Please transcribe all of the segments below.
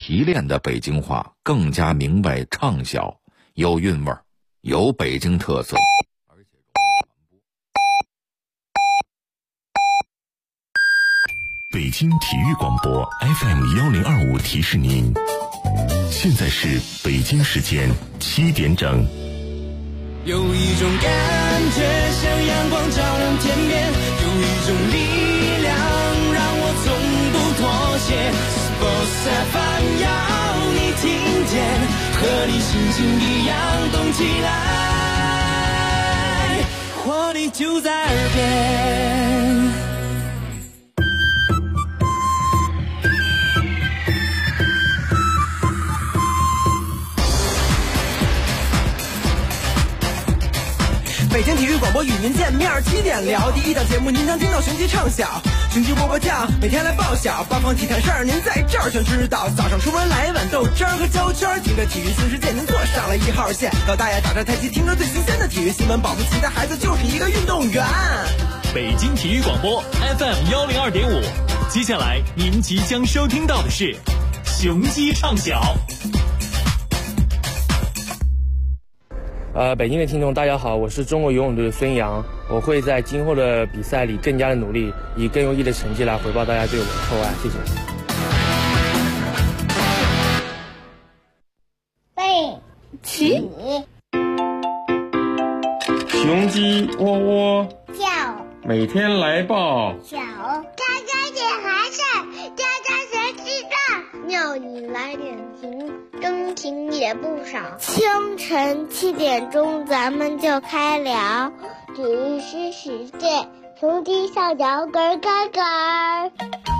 提炼的北京话更加明白畅销，有韵味儿，有北京特色，而且容易传播。北京体育广播 FM1025提示您，现在是北京时间7点整。 有一种感觉像阳光照亮天边，有一种力量让我从不妥协。Sports FM 要你听见，和你心情一样动起来，活力就在耳边。 北京体育广播与您见面，7点聊第一档节目，您将听到雄鸡唱晓，雄鸡波酱每天来报晓，八方体坛事儿您在这儿全知道。早上出门来一碗豆汁儿和焦圈，听着体育新世界您坐上了1号线，老大爷打着太极听着最新鲜的体育新闻，保不齐的孩子就是一个运动员。 北京体育广播 FM102.5，接下来您即将收听到的是雄鸡唱晓。 北京的听众大家好，我是中国游泳队的孙杨，我会在今后的比赛里更加的努力，以更优异的成绩来回报大家对我的厚爱，谢谢。 背起雄鸡窝窝叫， 每天来报小喳喳点孩子，喳喳谁知道？尿你来点评，真情也不少。清晨7点钟，咱们就开聊体育新世界，雄鸡上脚咯咯咯。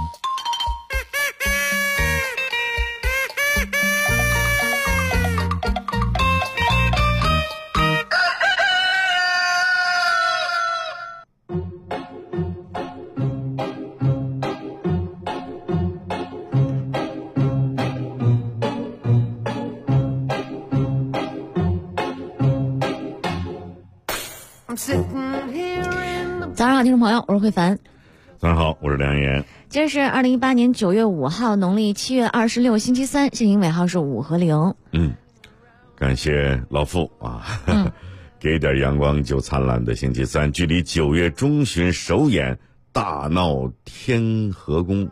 早上好，听众朋友，我是慧凡。 早上好，我是梁岩。 今儿是2018年9月5号，农历7月26，星期三，姓名尾号是5和0。 感谢老傅啊，给点阳光就灿烂的星期三，距离9月中旬首演大闹天河宫。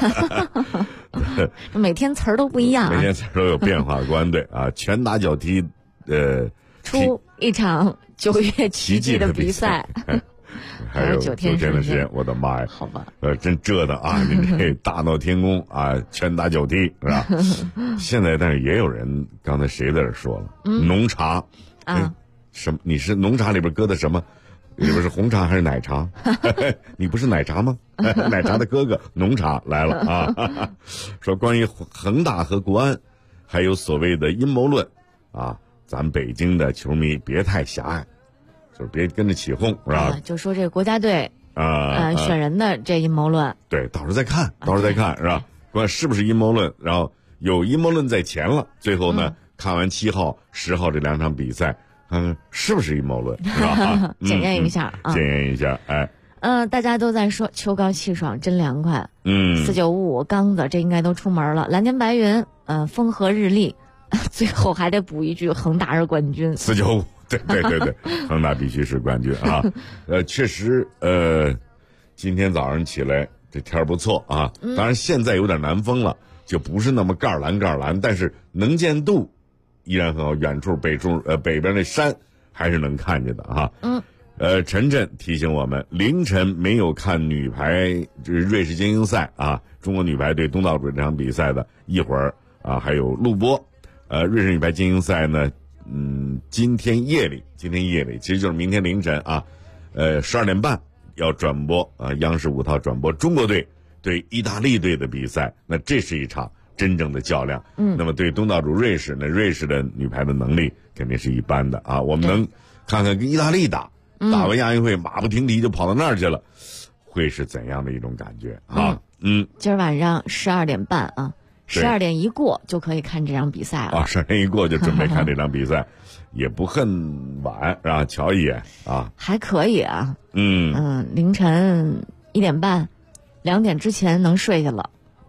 每天词儿都不一样， 每天词儿都有变化观，对啊，拳打脚踢， 出一场9月奇迹的比赛。 还有9天的时间，我的妈呀！ 好吧， 真折腾啊！你这大闹天宫啊，拳打脚踢是吧？现在，但是也有人，刚才谁在这说了？浓茶啊，什么？你是浓茶里边搁的什么？里边是红茶还是奶茶？你不是奶茶吗？奶茶的哥哥，浓茶来了啊！说关于恒大和国安，还有所谓的阴谋论啊，咱北京的球迷别太狭隘。就是别跟着起哄，是吧？ 就说这个国家队选人的这阴谋论， 对，到时候再看，是吧？关是不是阴谋论？然后有阴谋论在前了，最后呢，看完7号、10号这2场比赛，看是不是阴谋论，是吧？ 检验一下啊， 检验一下，哎。 大家都在说秋高气爽，真凉快。4955刚子这应该都出门了，蓝天白云，风和日丽，最后还得补一句，恒大是冠军。 495。对，恒大必须是冠军啊！确实，今天早上起来这天儿不错啊。当然现在有点南风了，就不是那么盖蓝，但是能见度依然很好。远处北边那山还是能看见的啊。晨晨提醒我们，凌晨没有看女排就是瑞士精英赛啊，中国女排对东道主这场比赛的，一会儿啊还有录播。瑞士女排精英赛呢。今天夜里其实就是明天凌晨啊，12点半要转播央视5套转播中国队对意大利队的比赛，那这是一场真正的较量。那么对东道主瑞士呢，瑞士的女排的能力肯定是一般的啊，我们能看看跟意大利打完亚运会马不停蹄就跑到那儿去了，会是怎样的一种感觉啊？ 今儿晚上12点半啊。12点一过就可以看这场比赛了啊 ！12点一过就准备看这场比赛，也不恨晚，是吧？瞧一眼啊， 还可以啊。凌晨1点半、2点之前能睡下了。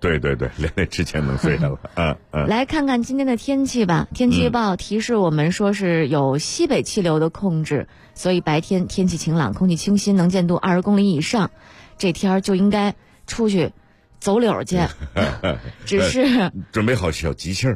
对对对，连那之前能睡下了。 来看看今天的天气吧。天气预报提示我们说是有西北气流的控制，所以白天天气晴朗，空气清新，能见度20公里以上，这天就应该出去走柳去。只是准备好小急气儿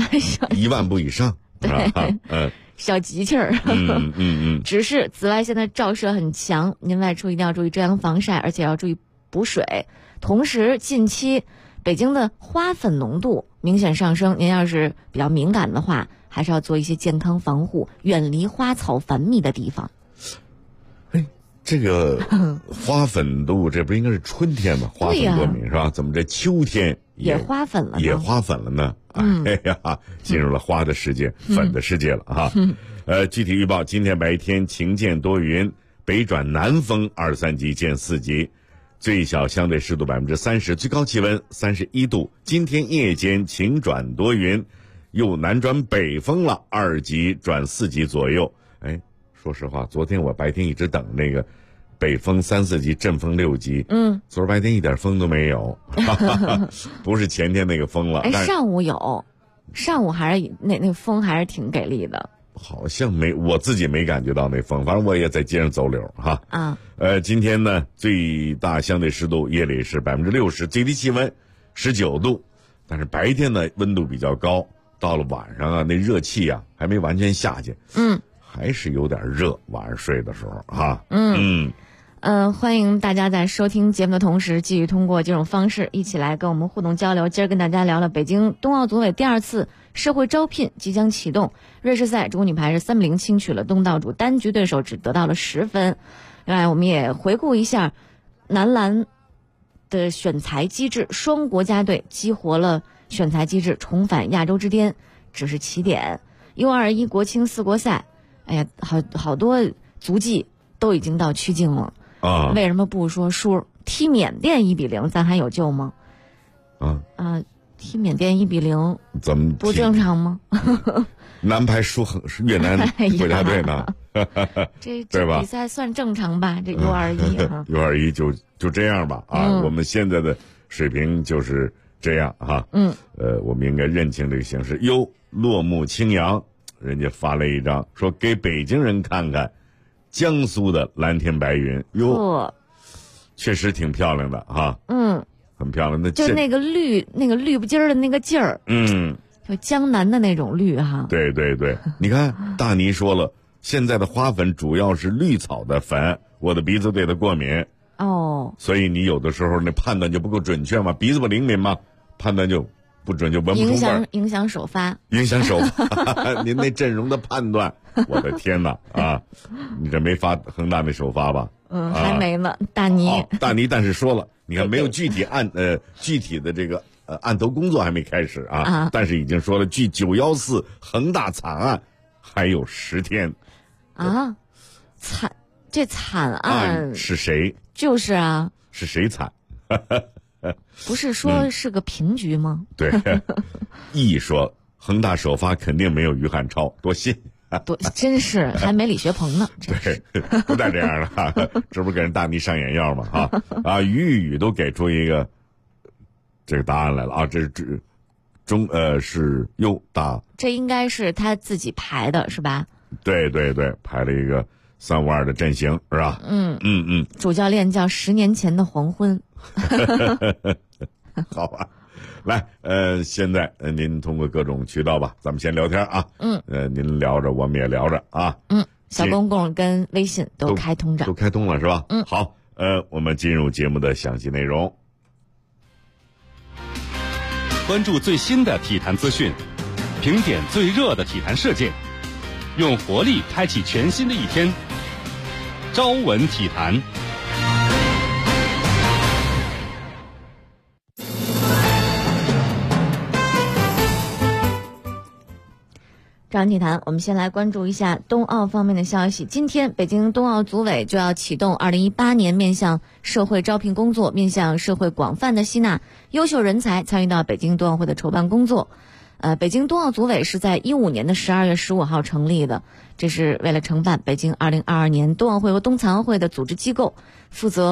，1万步以上。 对，小急气儿。只是紫外线的照射很强，您外出一定要注意遮阳防晒，而且要注意补水。同时，近期北京的花粉浓度明显上升，您要是比较敏感的话，还是要做一些健康防护，远离花草繁密的地方。 这个花粉度，这不应该是春天吗？花粉过敏是吧？怎么这秋天也花粉了呢？ 也花粉了呢？哎呀，进入了花的世界，粉的世界了哈。具体预报：今天白天晴见多云，北转南风2-3级见4级，最小相对湿度30%，最高气温31度。今天夜间晴转多云，又南转北风了，2级转4级左右。说实话，昨天我白天一直等那个北风3-4级，阵风6级。昨儿白天一点风都没有，不是前天那个风了。 上午有，上午还是那风还是挺给力的。 好像我自己没感觉到那风，反正我也在街上走柳哈。今天呢，最大相对湿度夜里是60%，最低气温19度，但是白天呢温度比较高，到了晚上啊，那热气啊还没完全下去。还是有点热，晚上睡的时候哈。 欢迎大家在收听节目的同时，继续通过这种方式一起来跟我们互动交流。今儿跟大家聊了北京冬奥组委第2次社会招聘即将启动，瑞士赛中国女排是3-0轻取了东道主，单局对手只得到了10分。另外，我们也回顾一下男篮的选材机制，双国家队激活了选材机制，重返亚洲之巅，只是起点。U21国青4国赛。好多足迹都已经到曲靖了为什么不说输？踢缅甸1-0，咱还有救吗？踢缅甸1-0， 怎么不正常吗？ 男排输越南国家队呢？ 这比赛算正常吧？这 U21 U21 就这样吧我们现在的水平就是这样哈。我们应该认清这个形势。落幕青阳。人家发了一张说给北京人看看江苏的蓝天白云确实挺漂亮的哈。很漂亮。 就那个绿不筋儿的那个劲儿。就江南的那种绿哈。 对对对，你看大妮说了，现在的花粉主要是绿草的粉，我的鼻子对它过敏所以你有的时候那判断就不够准确嘛，鼻子不灵敏嘛，判断就不准，就闻不出味儿， 影响首发， 您那阵容的判断，我的天哪你这没发恒大那首发吧？ 还没呢，大妮， 但是说了，你看没有具体具体的这个案头工作还没开始但是已经说了，距914恒大惨案还有10天这惨案是谁？ 就是是谁惨？ 不是说是个平局吗？ 对，说恒大首发肯定没有于汉超，多信真是还没李学鹏呢。 对，不带这样的这不是给人大妮上眼药吗？于都给出一个这个答案来了这是是大， 这应该是他自己排的是吧？ 对对对，排了一个352的阵型是吧？ 主教练叫10年前的黄昏。 好吧，来，现在您通过各种渠道吧，咱们先聊天您聊着，我们也聊着小公共跟微信都开通着， 都开通了是吧？好，我们进入节目的详细内容， 关注最新的体坛资讯，评点最热的体坛事件，用活力开启全新的一天。朝闻体坛。 朝闻体坛，我们先来关注一下冬奥方面的消息。今天，北京冬奥组委就要启动2018年面向社会招聘工作，面向社会广泛的吸纳优秀人才，参与到北京冬奥会的筹办工作。北京冬奥组委是在2015年的12月15号成立的，这是为了承办北京2022年冬奥会和冬残奥会的组织机构，负责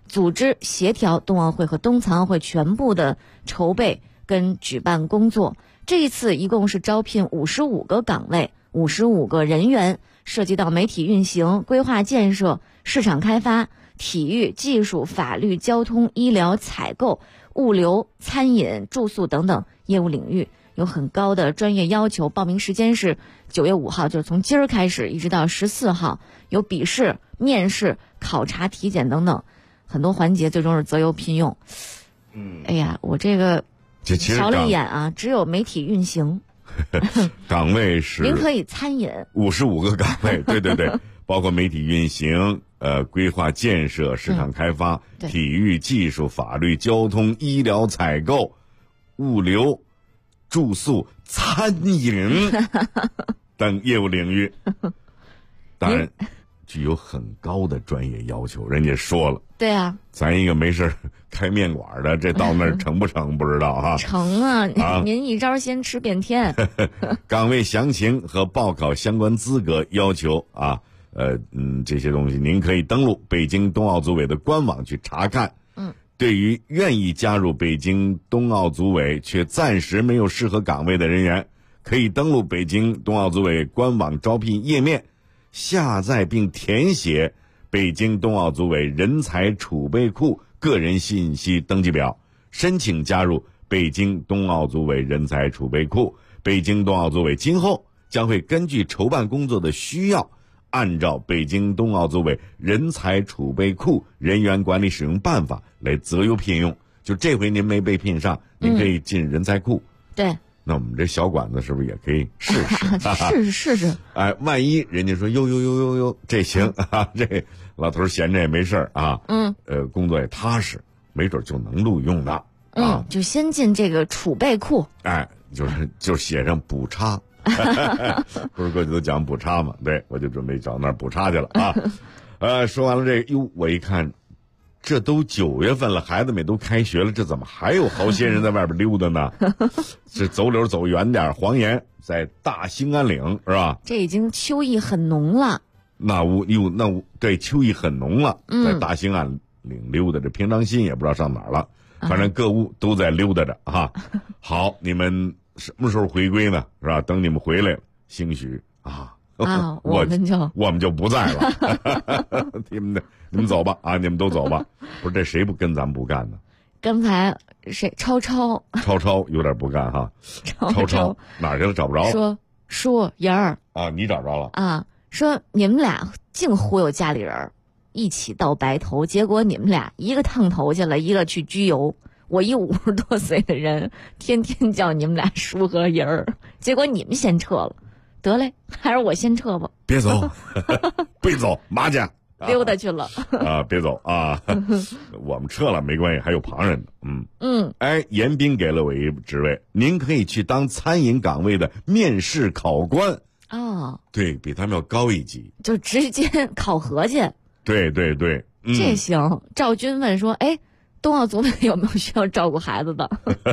组织协调冬奥会和冬残奥会全部的筹备跟举办工作。这一次一共是招聘55个岗位，55个人员，涉及到媒体运行、规划建设、市场开发、体育、技术、法律、交通、医疗、采购、物流、餐饮、住宿等等业务领域，有很高的专业要求。报名时间是9月5号，就是从今儿开始一直到14号，有笔试、面试、考察、体检等等很多环节，最终是择优聘用。哎呀，我这个瞧了一眼啊，只有媒体运行岗位是您可以餐饮 55个岗位，对对对，包括媒体运行、规划建设、市场开发、体育、技术、法律、交通、医疗、采购、物流、住宿、餐饮等业务领域，当然具有很高的专业要求。人家说了， 对啊， 咱一个没事开面馆的，这到那儿成不成不知道哈。 成啊，您一招先吃遍天。 岗位详情和报考相关资格要求啊，这些东西您可以登录北京冬奥组委的官网去查看。对于愿意加入北京冬奥组委却暂时没有适合岗位的人员，可以登录北京冬奥组委官网招聘页面，下载并填写北京冬奥组委人才储备库个人信息登记表，申请加入北京冬奥组委人才储备库。北京冬奥组委今后将会根据筹办工作的需要，按照北京冬奥组委人才储备库人员管理使用办法来择优聘用。就这回您没被聘上，您可以进人才库。 对， 那我们这小馆子是不是也可以试试？ 试试。 哎，万一人家说哟，这行啊，这老头闲着也没事啊，工作也踏实，没准就能录用的啊。 就先进这个储备库。 哎，就写上补差。不是过去都讲补差嘛？对，我就准备找那儿补差去了啊。说完了这个，我一看，这都9月份了，孩子们都开学了，这怎么还有好些人在外边溜达呢？这走柳走远点，黄岩在大兴安岭是吧？ 这已经秋意很浓了。 对，秋意很浓了，在大兴安岭溜达着，平常心也不知道上哪儿了，反正各屋都在溜达着啊。好，你们什么时候回归呢？是吧？等你们回来了，兴许我们就不在了。你们走吧啊！你们都走吧。不是这谁不跟咱们不干呢？ 刚才谁？超有点不干哈。超哪儿去了？找不着。 说人儿啊，你找着了啊？说你们俩净忽悠家里人，一起到白头，结果你们俩一个烫头去了，一个去居游。我一50多岁的人，天天叫你们俩叔和人儿，结果你们先撤了，得嘞，还是我先撤吧。 别走，别走，麻去， 溜达去了啊！别走啊！我们撤了没关系，还有旁人呢。哎，严彬给了我一职位，您可以去当餐饮岗位的面试考官。 哦， 对比他们要高一级， 就直接考核去。 对， 这行。赵军问说：“哎。”冬奥组委有没有需要照顾孩子的？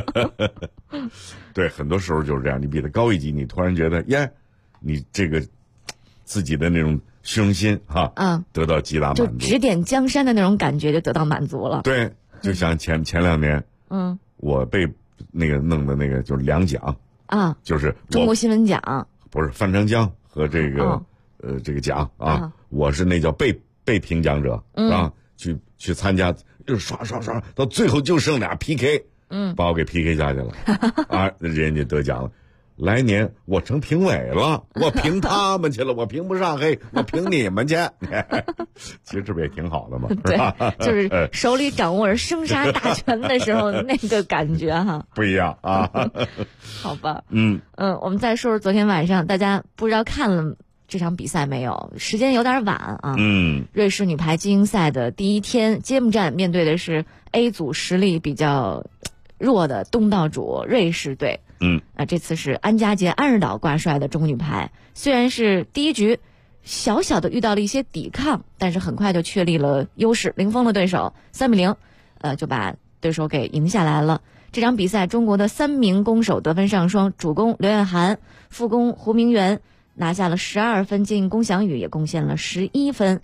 对，很多时候就是这样。你比他高一级，你突然觉得，你这个自己的那种虚荣心得到极大满足， 就指点江山的那种感觉就得到满足了。 对，就像前2年，我被那个弄的那个就是2奖啊， 就是中国新闻奖， 不是范长江和这个这个奖啊，我是那叫被评奖者啊，去参加。就刷，到最后就剩俩 PK，把我给 PK 下去了，啊，人家得奖了。来年我成评委了，我评他们去了，我评不上，我评你们去。其实这不也挺好的吗？ 对，就是手里掌握着生杀大权的时候那个感觉哈， 不一样啊。 好吧，我们再说说昨天晚上，大家不知道看了这场比赛没有？时间有点晚啊。瑞士女排精英赛的第一天揭幕战，面对的是 A 组实力比较弱的东道主瑞士队。这次是安家杰、安日岛挂帅的中女排，虽然是第一局小小的遇到了一些抵抗，但是很快就确立了优势，零封了对手，3-0，就把对手给赢下来了。这场比赛，中国的3名攻手得分上双，主攻刘晏涵，副攻胡明元拿下了12分，进攻翔宇也贡献了11分。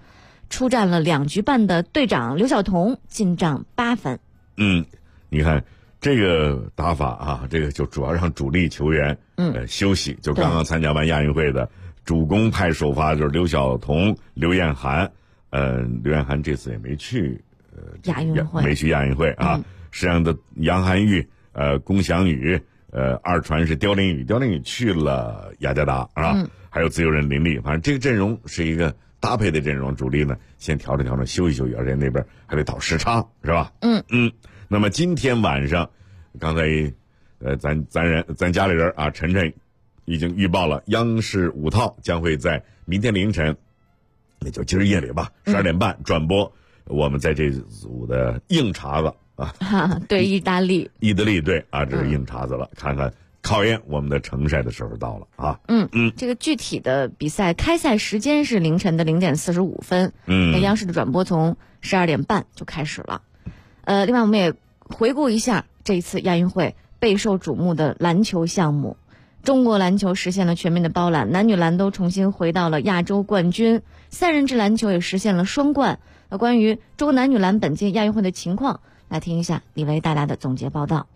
出战了2局半的队长刘晓彤进账8分。 你看这个打法啊，这个就主要让主力球员休息。就刚刚参加完亚运会的主攻派首发就是刘晓彤、刘晏涵。刘晏涵这次也没去亚运会， 没去亚运会啊。实际上的杨涵玉、龚翔宇、二传是刁琳宇去了雅加达啊。还有自由人林立，反正这个阵容是一个搭配的阵容，主力呢先调整休息，而且那边还得倒时差，是吧？那么今天晚上，刚才咱家里人啊，晨晨已经预报了，央视5套将会在明天凌晨，也就今儿夜里吧，12点半转播我们在这组的硬茬子啊， 对意大利队啊，这是硬茬子了，看看考验我们的成赛的时候到了啊。 这个具体的比赛开赛时间是凌晨的0点45分。那央视的转播从12点半就开始了。另外我们也回顾一下这一次亚运会备受瞩目的篮球项目。中国篮球实现了全面的包揽，男女篮都重新回到了亚洲冠军，3人制篮球也实现了双冠。关于中国男女篮本届亚运会的情况，来听一下李维大大的总结报道。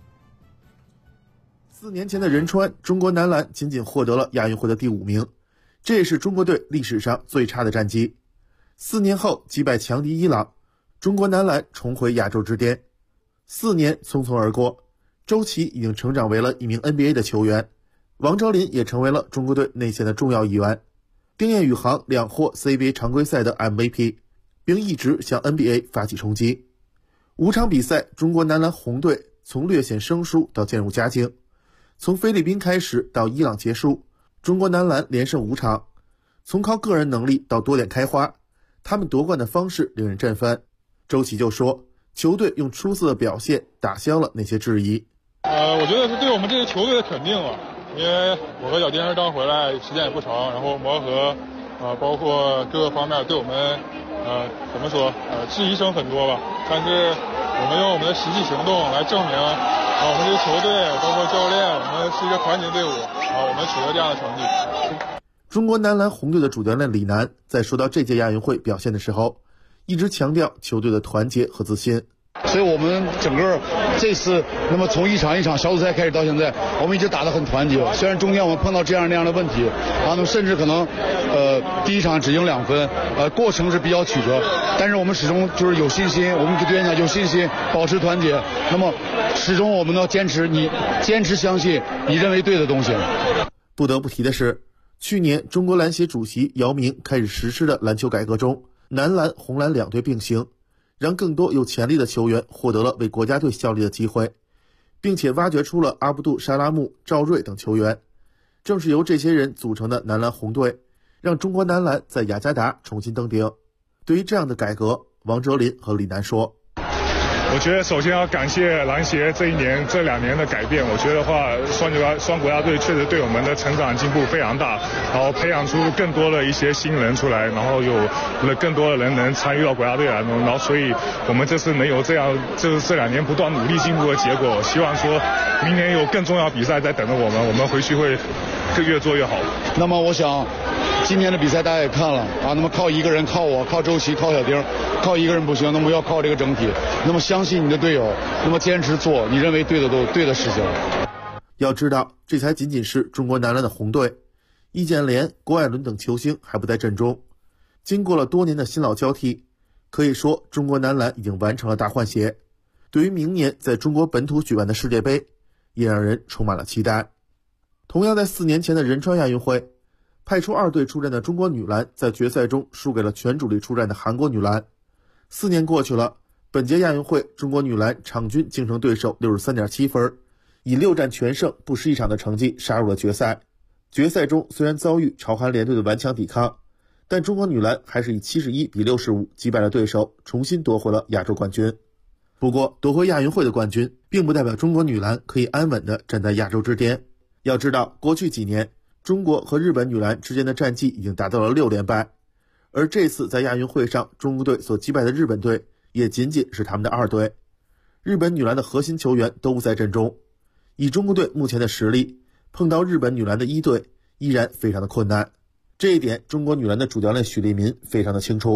4年前的仁川，中国男篮仅仅获得了亚运会的第5名，这也是中国队历史上最差的战绩。4年后击败强敌伊朗，中国男篮重回亚洲之巅。4年匆匆而过，周琦已经成长为了一名 NBA 的球员，王哲林也成为了中国队内线的重要一员。丁彦雨航2获 CBA 常规赛的 MVP， 并一直向 NBA 发起冲击。5场比赛，中国男篮红队从略显生疏到渐入佳境。从菲律宾开始到伊朗结束，中国男篮连胜5场，从靠个人能力到多点开花，他们夺冠的方式令人振奋。周琦就说，球队用出色的表现打消了那些质疑。 我觉得是对我们这个球队的肯定吧，因为我和小丁刚回来时间也不长，然后磨合包括各个方面对我们怎么说质疑声很多吧，但是我们用我们的实际行动来证明我们这个球队包括教练，我们是一个团结队伍我们取得这样的成绩。 中国男篮红队的主教练李楠在说到这届亚运会表现的时候，一直强调球队的团结和自信。 所以我们整个这次那么从一场一场小组赛开始到现在，我们一直打得很团结，虽然中间我们碰到这样那样的问题那么甚至可能第一场只赢2分过程是比较曲折，但是我们始终就是有信心，我们给队员讲有信心，保持团结，那么始终我们要坚持相信你认为对的东西。 不得不提的是，去年中国篮协主席姚明开始实施的篮球改革中，男篮红蓝2队并行，让更多有潜力的球员获得了为国家队效力的机会，并且挖掘出了阿卜杜·沙拉木、赵睿等球员。正是由这些人组成的男篮红队，让中国男篮在雅加达重新登顶。对于这样的改革，王哲林和李楠说， 我觉得首先要感谢篮协这2年的改变，我觉得话双国家队确实对我们的成长进步非常大，然后培养出更多的一些新人出来，然后有了更多的人能参与到国家队来，然后所以我们这次能有这样这2年不断努力进步的结果，希望说明年有更重要比赛在等着我们回去会越做越好。 那么我想今年的比赛大家也看了那么靠一个人，靠我，靠周琦，靠小丁，靠一个人不行，那么要靠这个整体，那么相信你的队友，那么坚持做你认为对的事情。 要知道，这才仅仅是中国男篮的红队，易建联、郭艾伦等球星还不在阵中。经过了多年的新老交替，可以说中国男篮已经完成了大换血。对于明年在中国本土举办的世界杯，也让人充满了期待。同样在4年前的仁川亚运会，派出2队出战的中国女篮在决赛中输给了全主力出战的韩国女篮。4年过去了，本届亚运会中国女篮场均净胜对手 63.7 分，以6战全胜不失一场的成绩杀入了决赛。决赛中虽然遭遇朝韩联队的顽强抵抗，但中国女篮还是以71比65击败了对手，重新夺回了亚洲冠军。不过夺回亚运会的冠军并不代表中国女篮可以安稳地站在亚洲之巅。要知道，过去几年中国和日本女篮之间的战绩已经达到了6连败，而这次在亚运会上中国队所击败的日本队也仅仅是他们的2队。日本女篮的核心球员都不在阵中，以中国队目前的实力，碰到日本女篮的1队依然非常的困难。这一点中国女篮的主教练许利民非常的清楚。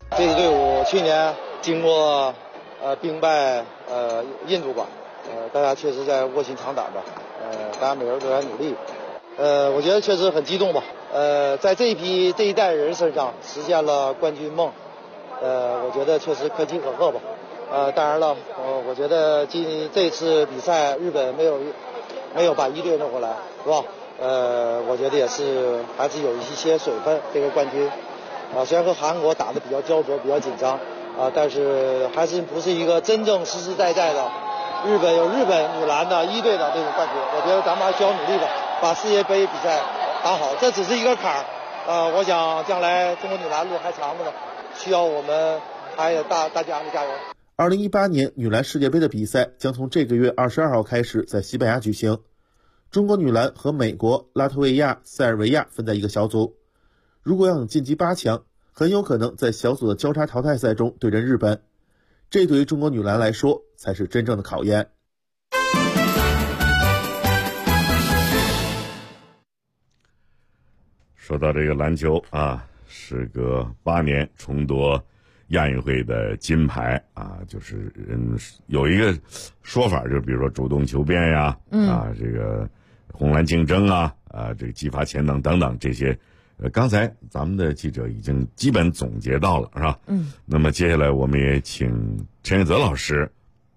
这支队伍去年经过兵败印度馆，大家确实在卧薪尝胆吧，大家每个人都在努力，我觉得确实很激动吧，在这一代人身上实现了冠军梦，我觉得确实可喜可贺吧，当然了，我觉得这次比赛日本没有把1队弄回来，是吧？我觉得也是还是有一些水分，这个冠军，虽然和韩国打得比较焦灼、比较紧张，但是还是不是一个真正实实在在的日本女篮的1队的这种冠军。我觉得咱们还需要努力吧，把世界杯比赛打好，这只是一个坎儿，我想将来中国女篮路还长着呢，需要我们还有大家的加油。 2018年女篮世界杯的比赛将从这个月22号开始在西班牙举行。中国女篮和美国、拉脱维亚、塞尔维亚分在一个小组，如果要想晋级8强，很有可能在小组的交叉淘汰赛中对阵日本，这对于中国女篮来说才是真正的考验。 说到这个篮球啊，时隔8年重夺亚运会的金牌啊，就是有一个说法，就比如说主动求变呀，这个红蓝竞争啊，这个激发潜能等等这些，刚才咱们的记者已经基本总结到了，是吧？那么接下来我们也请陈玉泽老师，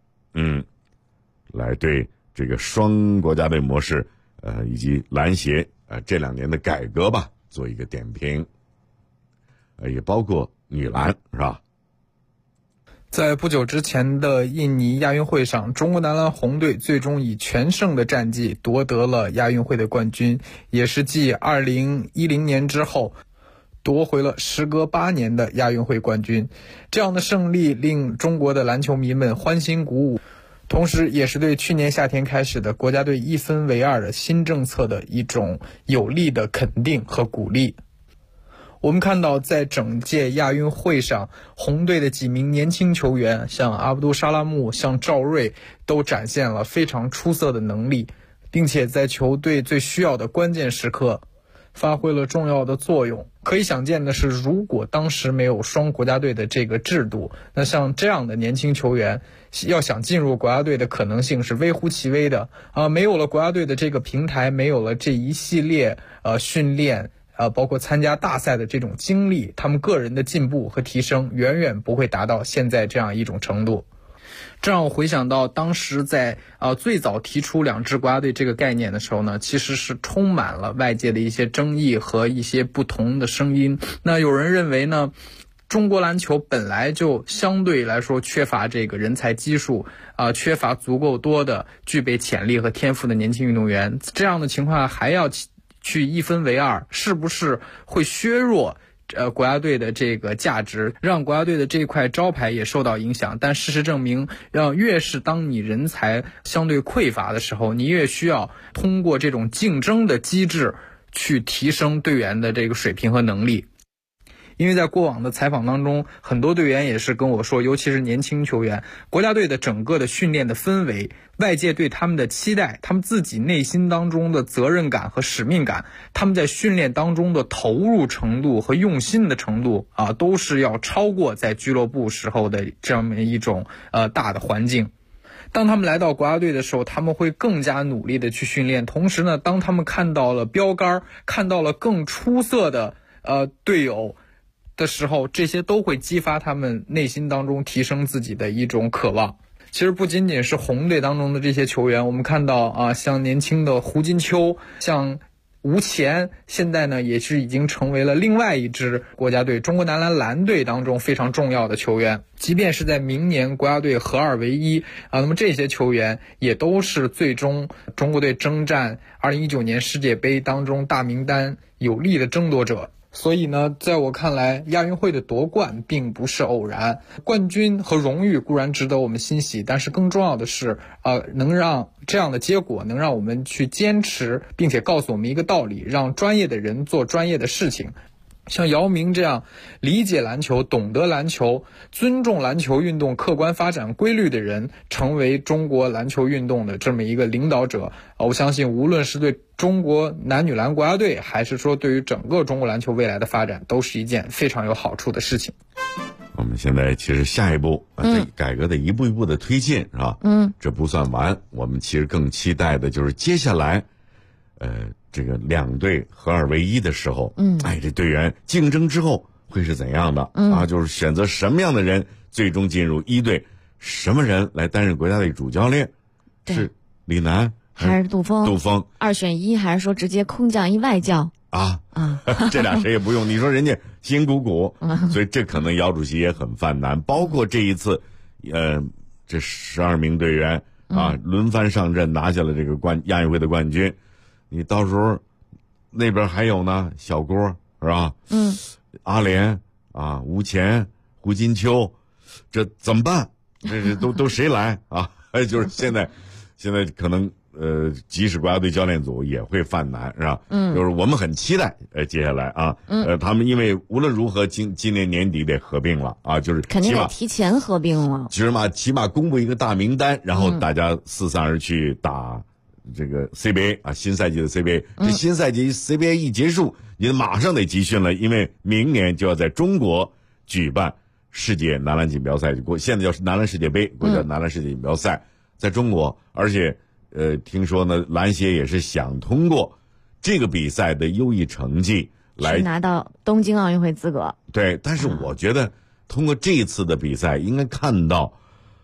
来对这个双国家队模式，以及篮协这2年的改革吧，做一个点评，也包括女篮，是吧？ 在不久之前的印尼亚运会上，中国男篮红队最终以全胜的战绩夺得了亚运会的冠军，也是继2010年之后夺回了时隔8年的亚运会冠军。这样的胜利令中国的篮球迷们欢欣鼓舞，同时也是对去年夏天开始的国家队1分为2的新政策的一种有力的肯定和鼓励。我们看到在整届亚运会上，红队的几名年轻球员，像阿卜杜沙拉木、像赵睿，都展现了非常出色的能力，并且在球队最需要的关键时刻发挥了重要的作用。可以想见的是，如果当时没有双国家队的这个制度，那像这样的年轻球员要想进入国家队的可能性是微乎其微的。没有了国家队的这个平台，没有了这一系列训练，包括参加大赛的这种经历，他们个人的进步和提升远远不会达到现在这样一种程度。这让我回想到当时在最早提出2支国家队这个概念的时候呢，其实是充满了外界的一些争议和一些不同的声音。那有人认为呢，中国篮球本来就相对来说缺乏这个人才基数，缺乏足够多的具备潜力和天赋的年轻运动员，这样的情况下还要去1分为2，是不是会削弱国家队的这个价值，让国家队的这块招牌也受到影响？但事实证明，越是当你人才相对匮乏的时候，你越需要通过这种竞争的机制去提升队员的这个水平和能力。因为在过往的采访当中，很多队员也是跟我说，尤其是年轻球员，国家队的整个的训练的氛围，外界对他们的期待，他们自己内心当中的责任感和使命感，他们在训练当中的投入程度和用心的程度都是要超过在俱乐部时候的这样一种大的环境。当他们来到国家队的时候，他们会更加努力的去训练，同时呢，当他们看到了标杆，看到了更出色的队友的时候，这些都会激发他们内心当中提升自己的一种渴望。其实不仅仅是红队当中的这些球员，我们看到像年轻的胡金秋，像吴前，现在呢也是已经成为了另外一支国家队中国男篮蓝队当中非常重要的球员。即便是在明年国家队合2为1那么这些球员也都是最终中国队征战2019年世界杯当中大名单有力的争夺者。所以呢，在我看来，亚运会的夺冠并不是偶然，冠军和荣誉固然值得我们欣喜，但是更重要的是，能让这样的结果能让我们去坚持，并且告诉我们一个道理，让专业的人做专业的事情。像姚明这样理解篮球、懂得篮球、尊重篮球运动客观发展规律的人，成为中国篮球运动的这么一个领导者，我相信无论是对中国男女篮国家队，还是说对于整个中国篮球未来的发展，都是一件非常有好处的事情。 我们现在其实下一步这改革得一步一步的推进，是吧？这不算完，我们其实更期待的就是接下来，这个两队合二为一的时候，这队员竞争之后会是怎样的啊？就是选择什么样的人最终进入一队，什么人来担任国家队主教练？是李楠还是杜峰？ 杜峰 2选1，还是说直接空降一外教？ 这俩谁也不用。你说人家辛苦苦，所以这可能姚主席也很犯难。包括这一次，这12名队员轮番上阵，拿下了这个亚运会的冠军。你到时候那边还有呢，小郭是吧？阿联吴前、胡金秋，这怎么办？这都谁来啊？就是现在可能。即使国家队教练组也会犯难，是吧？就是我们很期待，接下来他们因为无论如何今年年底得合并了啊，就是肯定得提前合并了。 起码公布一个大名单，然后大家四散而去打这个 CBA 新赛季的 CBA。这新赛季 CBA 一结束，你马上得集训了，因为明年就要在中国举办世界男篮锦标赛，现在叫男篮世界杯，国家男篮世界锦标赛，在中国，而且。听说呢，篮协也是想通过这个比赛的优异成绩来拿到东京奥运会资格。 对，但是我觉得通过这次的比赛，应该看到，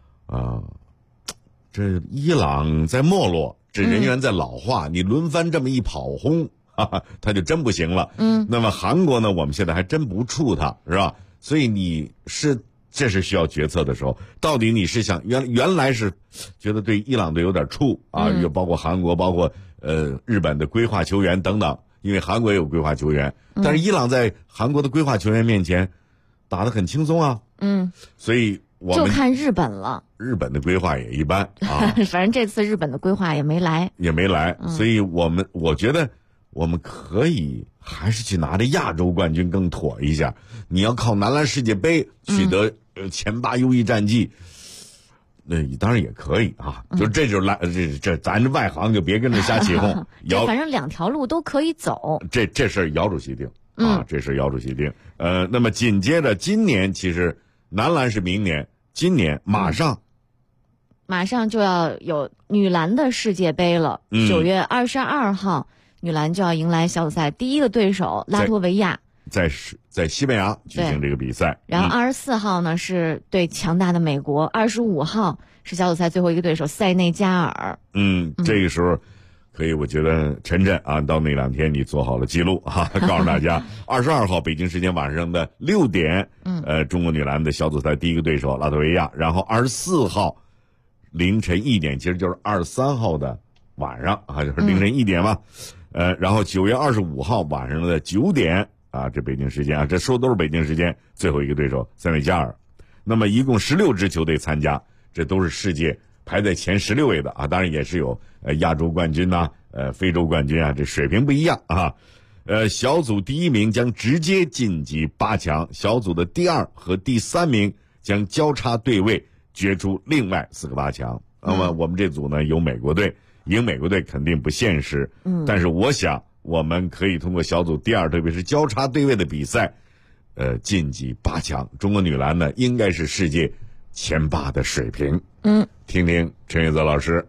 这伊朗在没落，这人员在老化，你轮番这么一跑轰，他就真不行了。那么韩国呢，我们现在还真不怵他，是吧？所以这是需要决策的时候，到底你是想原来是觉得对伊朗队有点怵又包括韩国，包括日本的规划球员等等，因为韩国也有规划球员，但是伊朗在韩国的规划球员面前打得很轻松啊。所以我们就看日本了。 日本的规划也一般反正这次日本的规划也没来， 所以我觉得我们可以还是去拿着亚洲冠军更妥一下。你要靠男篮世界杯取得前8优异战绩，那当然也可以这咱这外行就别跟着瞎起哄。 反正2条路都可以走。 这事姚主席定这事姚主席定。那么紧接着今年其实男篮是明年，今年马上就要有女篮的世界杯了。9月22号。女篮就要迎来小组赛第一个对手拉脱维亚， 在西班牙举行这个比赛。 然后24号呢是对强大的美国，25号是小组赛最后一个对手塞内加尔。 这个时候可以，我觉得晨到那2天你做好了记录告诉大家22号北京时间晚上的6点，中国女篮的小组赛第一个对手拉脱维亚，然后24号凌晨1点，其实就是23号的晚上就是凌晨1点嘛。然后9月25号晚上的9点这北京时间这说都是北京时间，最后一个对手塞内加尔。那么一共16支球队参加，这都是世界排在前16位的当然也是有亚洲冠军非洲冠军这水平不一样小组第1名将直接晋级8强，小组的第2和第3名将交叉对位，决出另外4个8强。那么我们这组呢有美国队。赢美国队肯定不现实，但是我想我们可以通过小组第2，特别是交叉对位的比赛，晋级8强。中国女篮呢，应该是世界前8的水平。听听陈玉泽老师。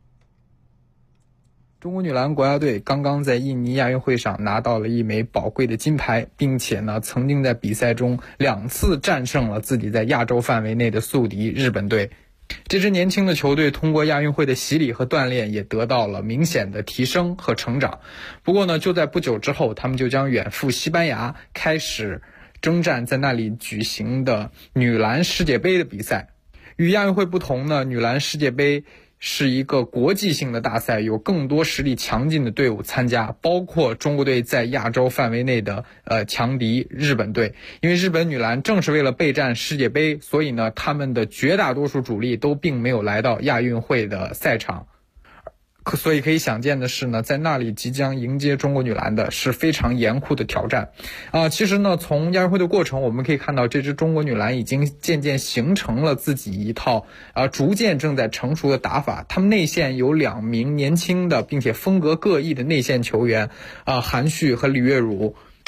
中国女篮国家队刚刚在印尼亚运会上拿到了1枚宝贵的金牌，并且呢，曾经在比赛中2次战胜了自己在亚洲范围内的宿敌日本队。这支年轻的球队通过亚运会的洗礼和锻炼，也得到了明显的提升和成长。不过呢，就在不久之后，他们就将远赴西班牙，开始征战在那里举行的女篮世界杯的比赛。与亚运会不同呢，女篮世界杯是一个国际性的大赛，有更多实力强劲的队伍参加，包括中国队在亚洲范围内的强敌日本队。因为日本女篮正是为了备战世界杯，所以呢，他们的绝大多数主力都并没有来到亚运会的赛场。所以可以想见的是呢，在那里即将迎接中国女篮的是非常严酷的挑战。其实呢，从亚运会的过程我们可以看到，这支中国女篮已经渐渐形成了自己一套逐渐正在成熟的打法。他们内线有2名年轻的并且风格各异的内线球员，韩旭和李月汝。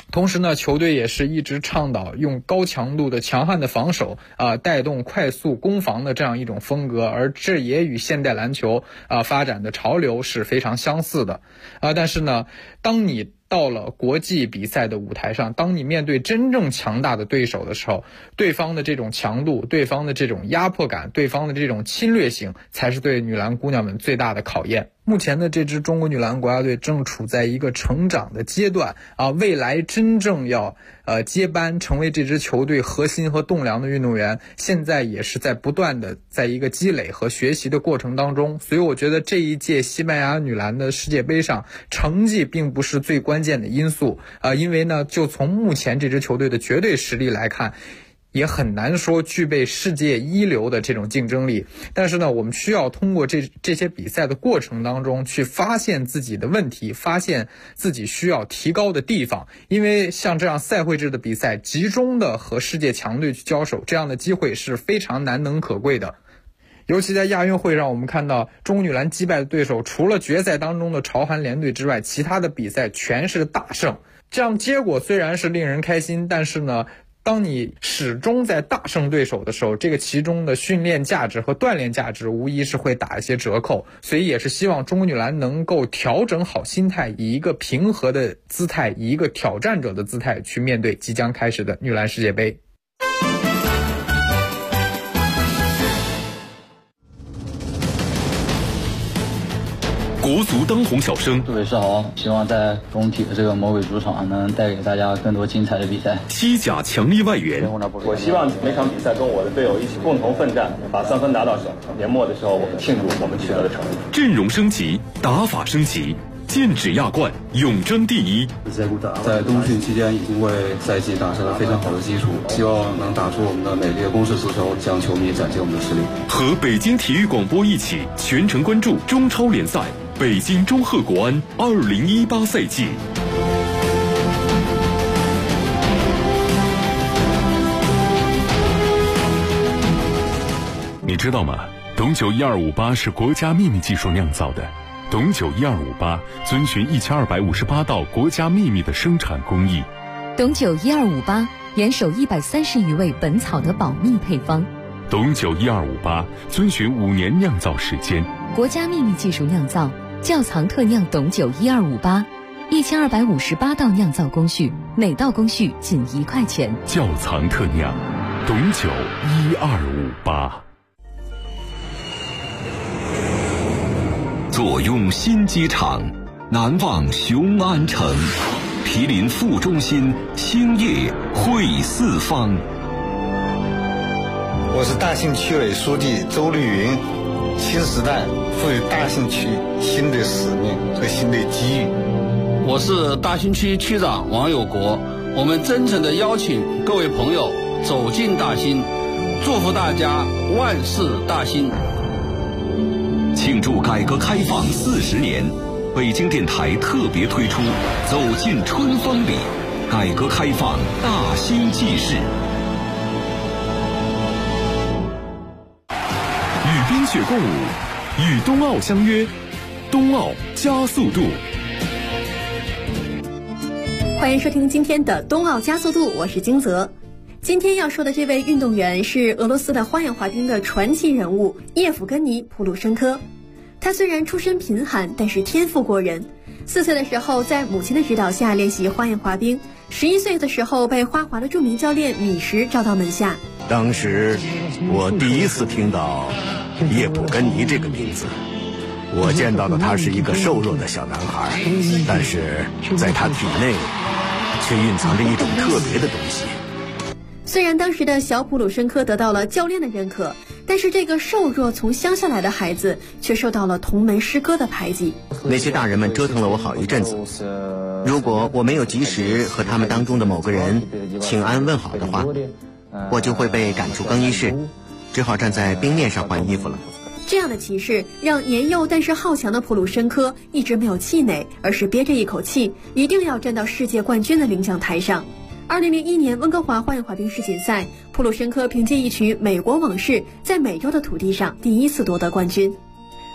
同时呢，球队也是一直倡导用高强度的强悍的防守带动快速攻防的这样一种风格，而这也与现代篮球发展的潮流是非常相似的但是呢，当你到了国际比赛的舞台上，当你面对真正强大的对手的时候，对方的这种强度，对方的这种压迫感，对方的这种侵略性，才是对女篮姑娘们最大的考验。目前的这支中国女篮国家队正处在一个成长的阶段未来真正要接班成为这支球队核心和栋梁的运动员，现在也是在不断的在一个积累和学习的过程当中。所以我觉得这一届西班牙女篮的世界杯上，成绩并不是最关键的因素因为呢，就从目前这支球队的绝对实力来看，也很难说具备世界一流的这种竞争力。但是呢，我们需要通过这些比赛的过程当中去发现自己的问题，发现自己需要提高的地方。因为像这样赛会制的比赛，集中的和世界强队去交手，这样的机会是非常难能可贵的。尤其在亚运会上，我们看到中国女篮击败的对手，除了决赛当中的朝韩联队之外，其他的比赛全是大胜。这样结果虽然是令人开心，但是呢，当你始终在大胜对手的时候，这个其中的训练价值和锻炼价值无疑是会打一些折扣。所以也是希望中国女篮能够调整好心态，以一个平和的姿态，以一个挑战者的姿态去面对即将开始的女篮世界杯。 国足当红小生， 各位是好，希望在中体的这个魔鬼主场能带给大家更多精彩的比赛。 西甲强力外援， 我希望每场比赛跟我的队友一起共同奋战，把3分拿到手。年末的时候，我们庆祝我们取得的成绩。 阵容升级，打法升级，剑指亚冠，永争第一。 在冬训期间已经为赛季打下了非常好的基础，希望能打出我们的美丽的攻势足球，向球迷展现我们的实力。 和北京体育广播一起全程关注中超联赛。北京中赫国安2018赛季。你知道吗？董酒1258是国家秘密技术酿造的。董酒1258遵循1258道国家秘密的生产工艺。 董酒1258严守130余味本草的保密配方。 董酒1258遵循5年酿造时间。 国家秘密技术酿造。窖藏特酿董酒1258，1258道酿造工序，每道工序仅1块钱。 窖藏特酿董酒1258。 坐拥新机场，南望雄安城，毗邻副中心，兴业汇四方。 我是大兴区委书记周绿云。新时代赋予大兴区新的使命和新的机遇。 我是大兴区区长王有国，我们真诚地邀请各位朋友走进大兴，祝福大家万事大兴。 庆祝改革开放40年，北京电台特别推出《走进春风里》，改革开放大兴纪事。 与冰雪共舞，与冬奥相约，冬奥加速度。 欢迎收听今天的冬奥加速度，我是金泽。今天要说的这位运动员是俄罗斯的花样滑冰的传奇人物叶甫根尼·普鲁申科。他虽然出身贫寒，但是天赋过人。4岁的时候在母亲的指导下练习花样滑冰，11岁的时候被花滑的著名教练米什招到门下。 当时我第一次听到叶普根尼这个名字，我见到的他是一个瘦弱的小男孩，但是在他体内却蕴藏着一种特别的东西。 虽然当时的小普鲁申科得到了教练的认可，但是这个瘦弱从乡下来的孩子却受到了同门师哥的排挤。 那些大人们折腾了我好一阵子，如果我没有及时和他们当中的某个人请安问好的话，我就会被赶出更衣室，只好站在冰面上换衣服了。 这样的歧视让年幼但是好强的普鲁申科一直没有气馁，而是憋着一口气，一定要站到世界冠军的领奖台上。2001年温哥华花样滑冰世锦赛，普鲁申科凭借一曲《美国往事》在美洲的土地上第一次夺得冠军。